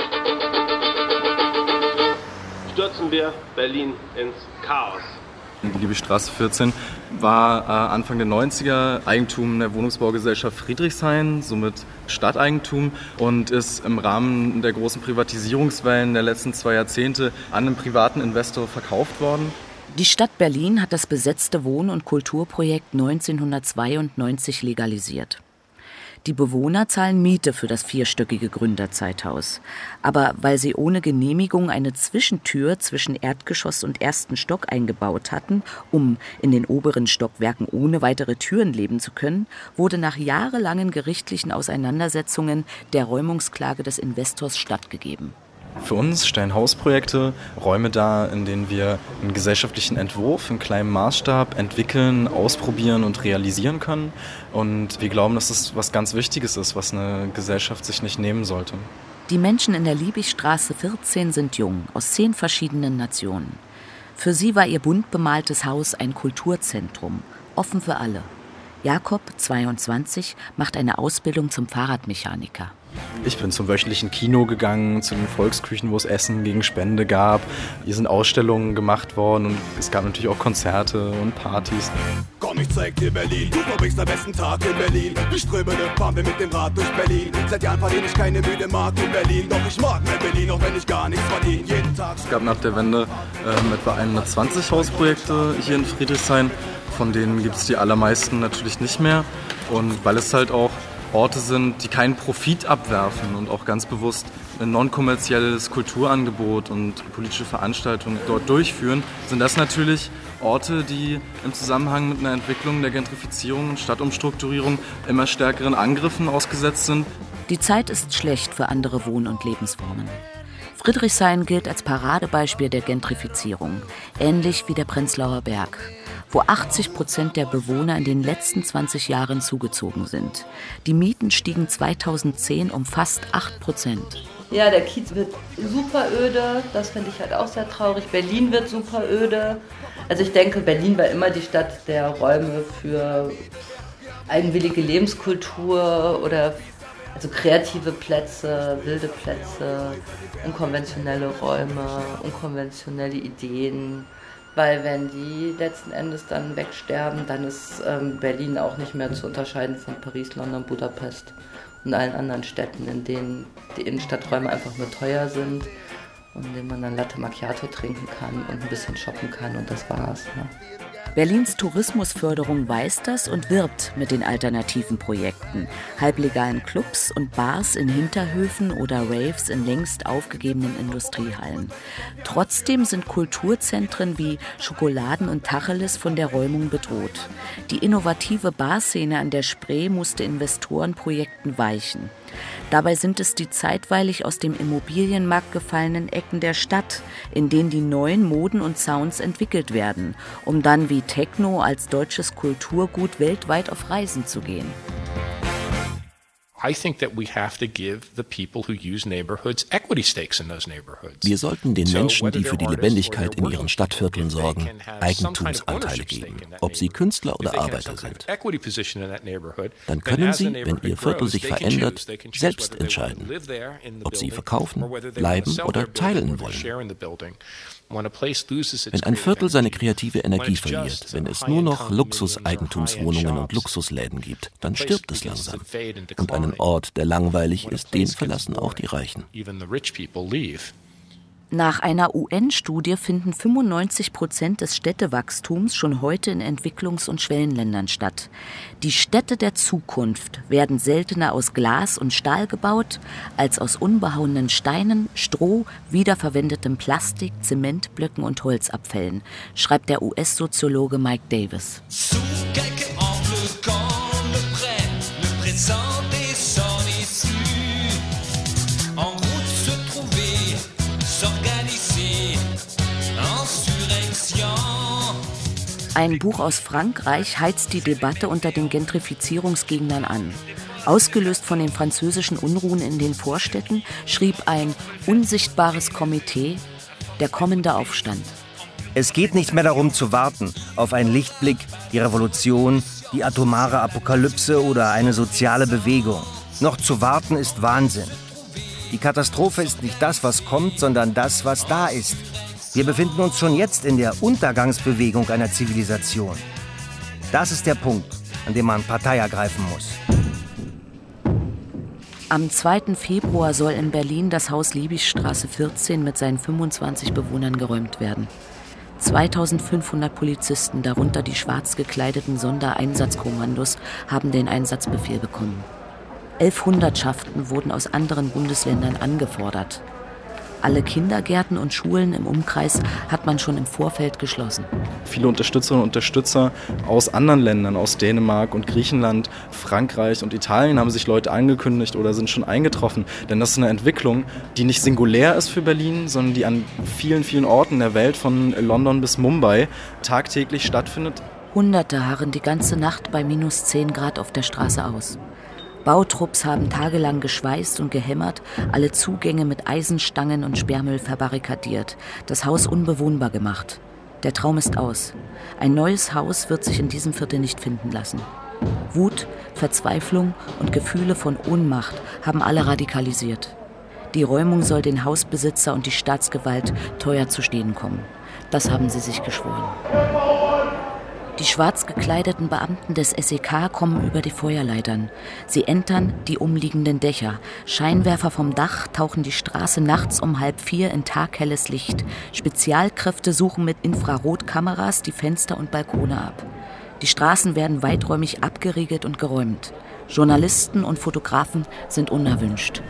Stürzen wir Berlin ins Chaos. Die Liebigstraße vierzehn war äh, Anfang der neunziger Eigentum der Wohnungsbaugesellschaft Friedrichshain, somit Stadteigentum, und ist im Rahmen der großen Privatisierungswellen der letzten zwei Jahrzehnte an einen privaten Investor verkauft worden. Die Stadt Berlin hat das besetzte Wohn- und Kulturprojekt neunzehnhundertzweiundneunzig legalisiert. Die Bewohner zahlen Miete für das vierstöckige Gründerzeithaus. Aber weil sie ohne Genehmigung eine Zwischentür zwischen Erdgeschoss und ersten Stock eingebaut hatten, um in den oberen Stockwerken ohne weitere Türen leben zu können, wurde nach jahrelangen gerichtlichen Auseinandersetzungen der Räumungsklage des Investors stattgegeben. Für uns stellen Hausprojekte Räume dar, in denen wir einen gesellschaftlichen Entwurf in kleinem Maßstab entwickeln, ausprobieren und realisieren können. Und wir glauben, dass das was ganz Wichtiges ist, was eine Gesellschaft sich nicht nehmen sollte. Die Menschen in der Liebigstraße vierzehn sind jung, aus zehn verschiedenen Nationen. Für sie war ihr bunt bemaltes Haus ein Kulturzentrum, offen für alle. Jakob, zweiundzwanzig, macht eine Ausbildung zum Fahrradmechaniker. Ich bin zum wöchentlichen Kino gegangen, zu den Volksküchen, wo es Essen gegen Spende gab. Hier sind Ausstellungen gemacht worden und es gab natürlich auch Konzerte und Partys. Komm, ich zeig dir Berlin, du verbringst am besten Tag in Berlin. Ich ströme ne fahren wir mit dem Rad durch Berlin. Seit Jahren verdiene ich keine müde Mark in Berlin. Doch ich mag mehr Berlin, auch wenn ich gar nichts verdiene. Jeden Tag. Es gab nach der Wende äh, etwa hundertzwanzig Hausprojekte hier in Friedrichshain. Von denen gibt es die allermeisten natürlich nicht mehr. Und weil es halt auch Orte sind, die keinen Profit abwerfen und auch ganz bewusst ein non-kommerzielles Kulturangebot und politische Veranstaltungen dort durchführen, sind das natürlich Orte, die im Zusammenhang mit einer Entwicklung der Gentrifizierung und Stadtumstrukturierung immer stärkeren Angriffen ausgesetzt sind. Die Zeit ist schlecht für andere Wohn- und Lebensformen. Friedrichshain gilt als Paradebeispiel der Gentrifizierung, ähnlich wie der Prenzlauer Berg, wo achtzig Prozent der Bewohner in den letzten zwanzig Jahren zugezogen sind. Die Mieten stiegen zweitausendzehn um fast acht Prozent. Ja, der Kiez wird super öde, das finde ich halt auch sehr traurig. Berlin wird super öde. Also ich denke, Berlin war immer die Stadt der Räume für eigenwillige Lebenskultur oder also kreative Plätze, wilde Plätze, unkonventionelle Räume, unkonventionelle Ideen. Weil wenn die letzten Endes dann wegsterben, dann ist ähm, Berlin auch nicht mehr zu unterscheiden von Paris, London, Budapest und allen anderen Städten, in denen die Innenstadträume einfach nur teuer sind und in denen man dann Latte Macchiato trinken kann und ein bisschen shoppen kann und das war's. Ne? Berlins Tourismusförderung weiß das und wirbt mit den alternativen Projekten. Halblegalen Clubs und Bars in Hinterhöfen oder Raves in längst aufgegebenen Industriehallen. Trotzdem sind Kulturzentren wie Schokoladen und Tacheles von der Räumung bedroht. Die innovative Barszene an der Spree musste Investorenprojekten weichen. Dabei sind es die zeitweilig aus dem Immobilienmarkt gefallenen Ecken der Stadt, in denen die neuen Moden und Sounds entwickelt werden, um dann wie Techno als deutsches Kulturgut weltweit auf Reisen zu gehen. I think that we have to give the people who use neighborhoods equity stakes in those neighborhoods. Wir sollten den Menschen, die für die Lebendigkeit in ihren Stadtvierteln sorgen, Eigentumsanteile geben, ob sie Künstler oder Arbeiter sind. Dann können sie, wenn ihr Viertel sich verändert, selbst entscheiden, ob sie verkaufen, bleiben oder teilen wollen. Wenn ein Viertel seine kreative Energie verliert, wenn es nur noch Luxus-Eigentumswohnungen und Luxusläden gibt, dann stirbt es langsam. Und einen Ort, der langweilig ist, den verlassen auch die Reichen. Nach einer U N-Studie finden fünfundneunzig Prozent des Städtewachstums schon heute in Entwicklungs- und Schwellenländern statt. Die Städte der Zukunft werden seltener aus Glas und Stahl gebaut, als aus unbehauenen Steinen, Stroh, wiederverwendetem Plastik, Zementblöcken und Holzabfällen, schreibt der U S-Soziologe Mike Davis. Ein Buch aus Frankreich heizt die Debatte unter den Gentrifizierungsgegnern an. Ausgelöst von den französischen Unruhen in den Vorstädten schrieb ein unsichtbares Komitee, der kommende Aufstand. Es geht nicht mehr darum zu warten auf einen Lichtblick, die Revolution, die atomare Apokalypse oder eine soziale Bewegung. Noch zu warten ist Wahnsinn. Die Katastrophe ist nicht das, was kommt, sondern das, was da ist. Wir befinden uns schon jetzt in der Untergangsbewegung einer Zivilisation. Das ist der Punkt, an dem man Partei ergreifen muss. Am zweiten Februar soll in Berlin das Haus Liebigstraße vierzehn mit seinen fünfundzwanzig Bewohnern geräumt werden. zweitausendfünfhundert Polizisten, darunter die schwarz gekleideten Sondereinsatzkommandos, haben den Einsatzbefehl bekommen. Elf Hundertschaften wurden aus anderen Bundesländern angefordert. Alle Kindergärten und Schulen im Umkreis hat man schon im Vorfeld geschlossen. Viele Unterstützerinnen und Unterstützer aus anderen Ländern, aus Dänemark und Griechenland, Frankreich und Italien haben sich Leute angekündigt oder sind schon eingetroffen. Denn das ist eine Entwicklung, die nicht singulär ist für Berlin, sondern die an vielen, vielen Orten der Welt, von London bis Mumbai, tagtäglich stattfindet. Hunderte harren die ganze Nacht bei minus zehn Grad auf der Straße aus. Bautrupps haben tagelang geschweißt und gehämmert, alle Zugänge mit Eisenstangen und Sperrmüll verbarrikadiert, das Haus unbewohnbar gemacht. Der Traum ist aus. Ein neues Haus wird sich in diesem Viertel nicht finden lassen. Wut, Verzweiflung und Gefühle von Ohnmacht haben alle radikalisiert. Die Räumung soll den Hausbesitzer und die Staatsgewalt teuer zu stehen kommen. Das haben sie sich geschworen. Die schwarz gekleideten Beamten des S E K kommen über die Feuerleitern. Sie entern die umliegenden Dächer. Scheinwerfer vom Dach tauchen die Straße nachts um halb vier in taghelles Licht. Spezialkräfte suchen mit Infrarotkameras die Fenster und Balkone ab. Die Straßen werden weiträumig abgeriegelt und geräumt. Journalisten und Fotografen sind unerwünscht.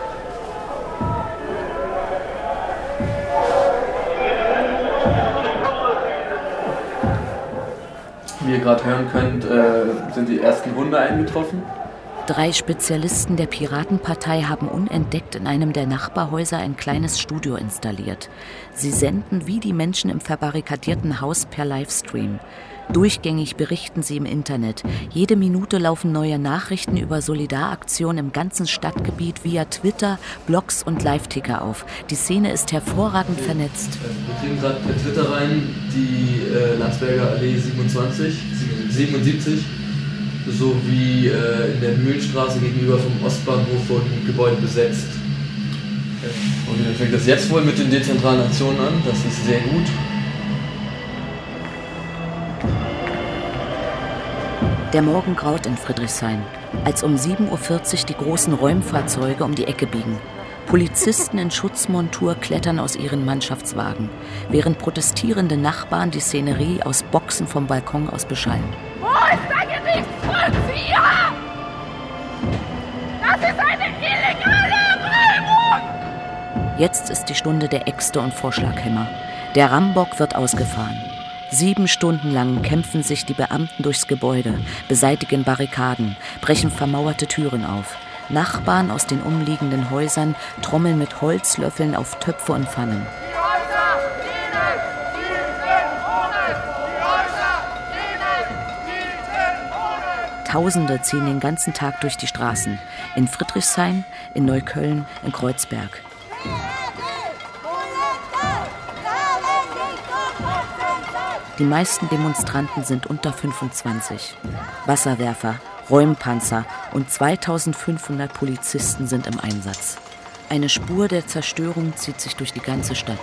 Wie ihr gerade hören könnt, äh, sind die ersten Hunde eingetroffen. Drei Spezialisten der Piratenpartei haben unentdeckt in einem der Nachbarhäuser ein kleines Studio installiert. Sie senden wie die Menschen im verbarrikadierten Haus per Livestream. Durchgängig berichten sie im Internet. Jede Minute laufen neue Nachrichten über Solidaraktionen im ganzen Stadtgebiet via Twitter, Blogs und Live-Ticker auf. Die Szene ist hervorragend vernetzt. Wir kriegen gerade per Twitter rein die äh, Landsberger Allee siebenundzwanzig, siebenundsiebzig, sowie äh, in der Mühlenstraße gegenüber vom Ostbahnhof wurden Gebäude besetzt. Und dann fängt das jetzt wohl mit den dezentralen Aktionen an, das ist sehr gut. Der Morgen graut in Friedrichshain, als um sieben Uhr vierzig die großen Räumfahrzeuge um die Ecke biegen. Polizisten in Schutzmontur klettern aus ihren Mannschaftswagen, während protestierende Nachbarn die Szenerie aus Boxen vom Balkon aus beschallen. Wo ist der Gerichtsvollzieher? Das ist eine illegale Räumung! Jetzt ist die Stunde der Äxte und Vorschlaghämmer. Der Rambock wird ausgefahren. Sieben Stunden lang kämpfen sich die Beamten durchs Gebäude, beseitigen Barrikaden, brechen vermauerte Türen auf. Nachbarn aus den umliegenden Häusern trommeln mit Holzlöffeln auf Töpfe und Pfannen. Tausende ziehen den ganzen Tag durch die Straßen. In Friedrichshain, in Neukölln, in Kreuzberg. Die meisten Demonstranten sind unter fünfundzwanzig. Wasserwerfer, Räumpanzer und zweitausendfünfhundert Polizisten sind im Einsatz. Eine Spur der Zerstörung zieht sich durch die ganze Stadt.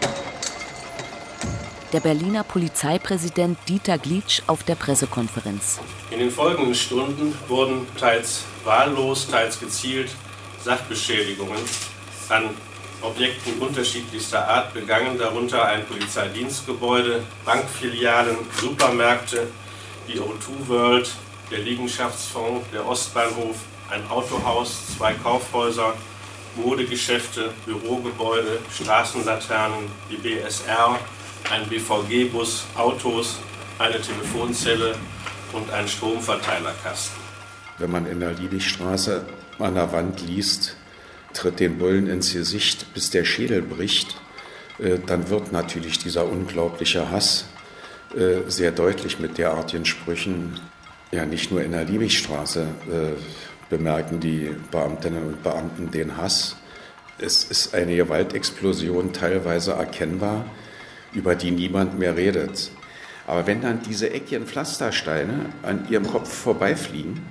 Der Berliner Polizeipräsident Dieter Glitsch auf der Pressekonferenz. In den folgenden Stunden wurden teils wahllos, teils gezielt Sachbeschädigungen an Objekten unterschiedlichster Art begangen, darunter ein Polizeidienstgebäude, Bankfilialen, Supermärkte, die O zwei World, der Liegenschaftsfonds, der Ostbahnhof, ein Autohaus, zwei Kaufhäuser, Modegeschäfte, Bürogebäude, Straßenlaternen, die B S R, ein B V G-Bus, Autos, eine Telefonzelle und ein Stromverteilerkasten. Wenn man in der Liebigstraße an der Wand liest, tritt den Bullen ins Gesicht, bis der Schädel bricht, dann wird natürlich dieser unglaubliche Hass sehr deutlich mit derartigen Sprüchen. Ja, nicht nur in der Liebigstraße bemerken die Beamtinnen und Beamten den Hass. Es ist eine Gewaltexplosion teilweise erkennbar, über die niemand mehr redet. Aber wenn dann diese Eckchen Pflastersteine an ihrem Kopf vorbeifliegen,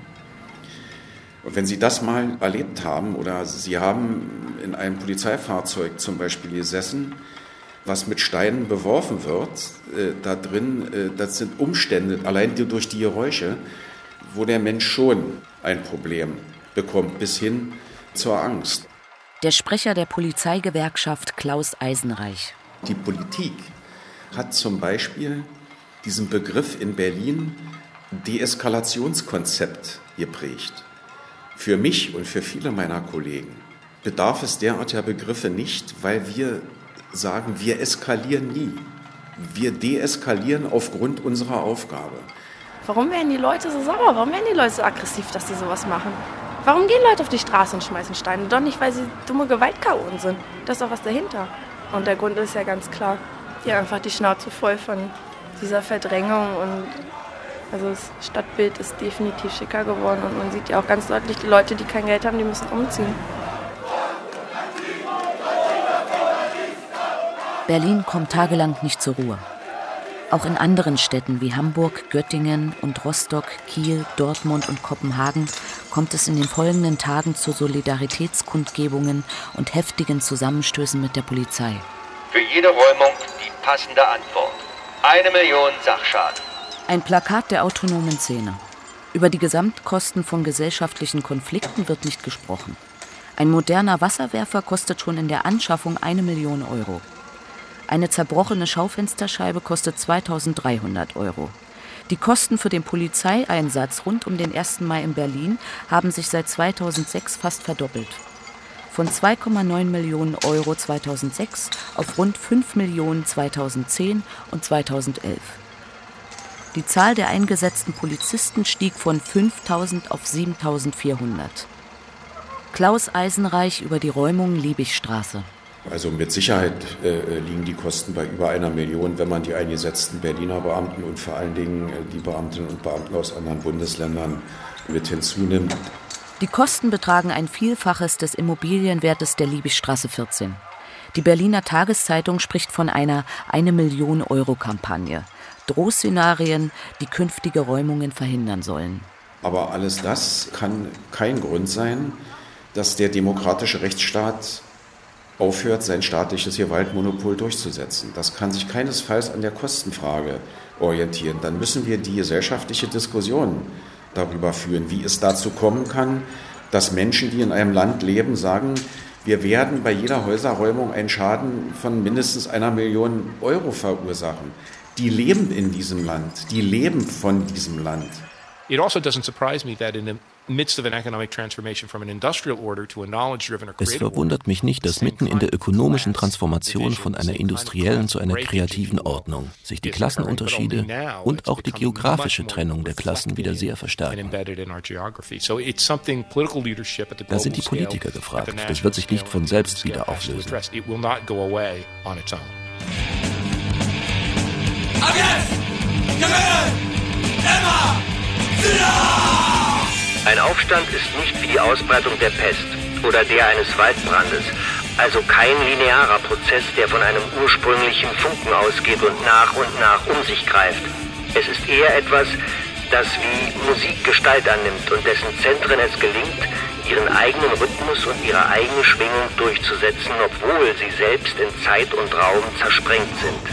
und wenn Sie das mal erlebt haben oder Sie haben in einem Polizeifahrzeug zum Beispiel gesessen, was mit Steinen beworfen wird, äh, da drin, äh, das sind Umstände, allein durch die Geräusche, wo der Mensch schon ein Problem bekommt, bis hin zur Angst. Der Sprecher der Polizeigewerkschaft Klaus Eisenreich. Die Politik hat zum Beispiel diesen Begriff in Berlin Deeskalationskonzept geprägt. Für mich und für viele meiner Kollegen bedarf es derartiger Begriffe nicht, weil wir sagen, wir eskalieren nie. Wir deeskalieren aufgrund unserer Aufgabe. Warum werden die Leute so sauer? Warum werden die Leute so aggressiv, dass sie sowas machen? Warum gehen Leute auf die Straße und schmeißen Steine? Doch nicht, weil sie dumme Gewaltchaoten sind. Da ist doch was dahinter. Und der Grund ist ja ganz klar. Die haben einfach die Schnauze voll von dieser Verdrängung und also das Stadtbild ist definitiv schicker geworden und man sieht ja auch ganz deutlich, die Leute, die kein Geld haben, die müssen umziehen. Berlin kommt tagelang nicht zur Ruhe. Auch in anderen Städten wie Hamburg, Göttingen und Rostock, Kiel, Dortmund und Kopenhagen kommt es in den folgenden Tagen zu Solidaritätskundgebungen und heftigen Zusammenstößen mit der Polizei. Für jede Räumung die passende Antwort. Eine Million Sachschaden. Ein Plakat der autonomen Szene. Über die Gesamtkosten von gesellschaftlichen Konflikten wird nicht gesprochen. Ein moderner Wasserwerfer kostet schon in der Anschaffung eine Million Euro. Eine zerbrochene Schaufensterscheibe kostet zweitausenddreihundert Euro. Die Kosten für den Polizeieinsatz rund um den ersten Mai in Berlin haben sich seit zweitausendsechs fast verdoppelt. Von zwei Komma neun Millionen Euro zweitausendsechs auf rund fünf Millionen zweitausendzehn und zweitausendelf. Die Zahl der eingesetzten Polizisten stieg von fünftausend auf siebentausendvierhundert. Klaus Eisenreich über die Räumung Liebigstraße. Also mit Sicherheit äh, liegen die Kosten bei über einer Million, wenn man die eingesetzten Berliner Beamten und vor allen Dingen äh, die Beamtinnen und Beamten aus anderen Bundesländern mit hinzunimmt. Die Kosten betragen ein Vielfaches des Immobilienwertes der Liebigstraße vierzehn. Die Berliner Tageszeitung spricht von einer eine Million Euro Kampagne. Drohszenarien, die künftige Räumungen verhindern sollen. Aber alles das kann kein Grund sein, dass der demokratische Rechtsstaat aufhört, sein staatliches Gewaltmonopol durchzusetzen. Das kann sich keinesfalls an der Kostenfrage orientieren. Dann müssen wir die gesellschaftliche Diskussion darüber führen, wie es dazu kommen kann, dass Menschen, die in einem Land leben, sagen, wir werden bei jeder Häuserräumung einen Schaden von mindestens einer Million Euro verursachen. Die leben in diesem Land, die leben von diesem Land. It also doesn't surprise me that in the midst of an economic transformation from an industrial order to a knowledge-driven or Es creative verwundert mich nicht, dass mitten in der ökonomischen Transformation von einer industriellen zu einer kreativen Ordnung sich die Klassenunterschiede und auch die geografische Trennung der Klassen wieder sehr verstärken. Da sind die Politiker gefragt. Das wird sich nicht von selbst wieder auflösen. Ab jetzt! Gewinn! Immer! Sicher! Ein Aufstand ist nicht wie die Ausbreitung der Pest oder der eines Waldbrandes, also kein linearer Prozess, der von einem ursprünglichen Funken ausgeht und nach und nach um sich greift. Es ist eher etwas, das wie Musik Gestalt annimmt und dessen Zentren es gelingt, ihren eigenen Rhythmus und ihre eigene Schwingung durchzusetzen, obwohl sie selbst in Zeit und Raum zersprengt sind.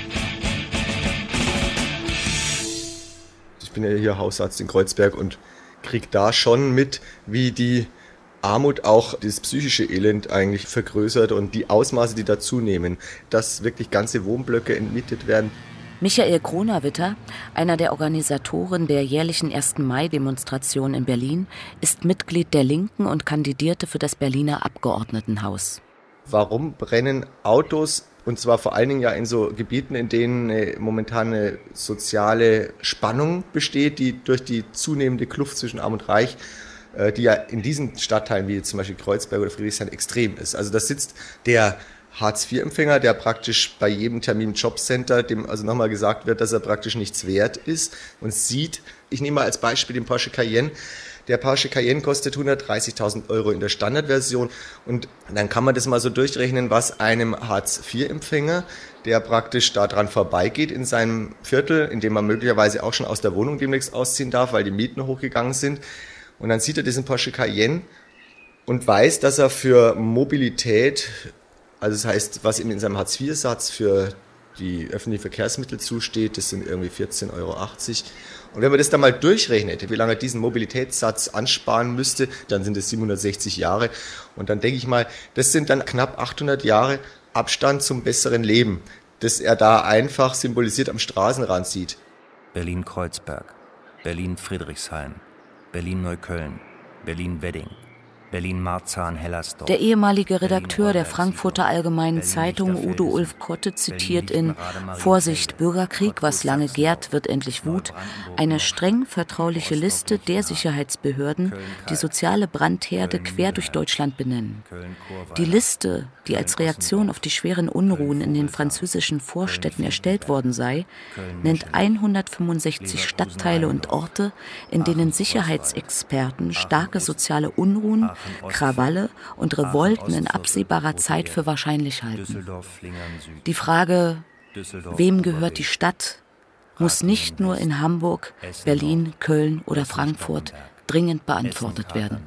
Ich bin ja hier Hausarzt in Kreuzberg und kriege da schon mit, wie die Armut auch das psychische Elend eigentlich vergrößert und die Ausmaße, die da zunehmen, dass wirklich ganze Wohnblöcke entmietet werden. Michael Kronawitter, einer der Organisatoren der jährlichen ersten Mai-Demonstration in Berlin, ist Mitglied der Linken und kandidierte für das Berliner Abgeordnetenhaus. Warum brennen Autos? Und zwar vor allen Dingen ja in so Gebieten, in denen eine momentane soziale Spannung besteht, die durch die zunehmende Kluft zwischen Arm und Reich, die ja in diesen Stadtteilen wie zum Beispiel Kreuzberg oder Friedrichshain extrem ist. Also da sitzt der Hartz vier Empfänger, der praktisch bei jedem Termin im Jobcenter, dem also nochmal gesagt wird, dass er praktisch nichts wert ist und sieht, ich nehme mal als Beispiel den Porsche Cayenne. Der Porsche Cayenne kostet hundertdreißigtausend Euro in der Standardversion und dann kann man das mal so durchrechnen, was einem Hartz vier Empfänger, der praktisch daran vorbeigeht in seinem Viertel, in dem man möglicherweise auch schon aus der Wohnung demnächst ausziehen darf, weil die Mieten hochgegangen sind. Und dann sieht er diesen Porsche Cayenne und weiß, dass er für Mobilität, also das heißt, was ihm in seinem Hartz vier Satz für die öffentlichen Verkehrsmittel zusteht, das sind irgendwie vierzehn Euro achtzig. Und wenn man das dann mal durchrechnet, wie lange er diesen Mobilitätssatz ansparen müsste, dann sind es siebenhundertsechzig Jahre. Und dann denke ich mal, das sind dann knapp achthundert Jahre Abstand zum besseren Leben, das er da einfach symbolisiert am Straßenrand sieht. Berlin-Kreuzberg, Berlin-Friedrichshain, Berlin-Neukölln, Berlin-Wedding, Berlin-Marzahn-Hellersdorf. Der ehemalige Redakteur der Frankfurter Allgemeinen Zeitung, Udo Ulf Kotte, zitiert in Vorsicht, Bürgerkrieg, was lange gärt, wird endlich Wut, eine streng vertrauliche Liste der Sicherheitsbehörden, die soziale Brandherde quer durch Deutschland benennen. Die Liste, die als Reaktion auf die schweren Unruhen in den französischen Vorstädten erstellt worden sei, nennt hundertfünfundsechzig Stadtteile und Orte, in denen Sicherheitsexperten starke soziale Unruhen, Krawalle und Revolten in absehbarer Zeit für wahrscheinlich halten. Die Frage, wem gehört die Stadt, muss nicht nur in Hamburg, Berlin, Köln oder Frankfurt dringend beantwortet werden.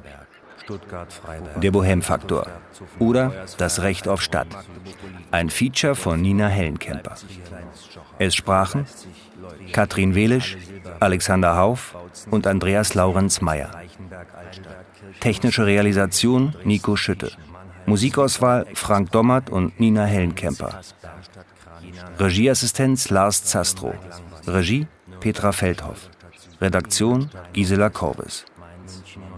Der Bohème-Faktor oder das Recht auf Stadt. Ein Feature von Nina Hellenkemper. Es sprachen Katrin Welisch, Alexander Hauff und Andreas Laurenz-Meyer. Technische Realisation Nico Schütte. Musikauswahl Frank Dommert und Nina Hellenkemper. Regieassistenz Lars Zastrow. Regie Petra Feldhoff. Redaktion Gisela Korbes.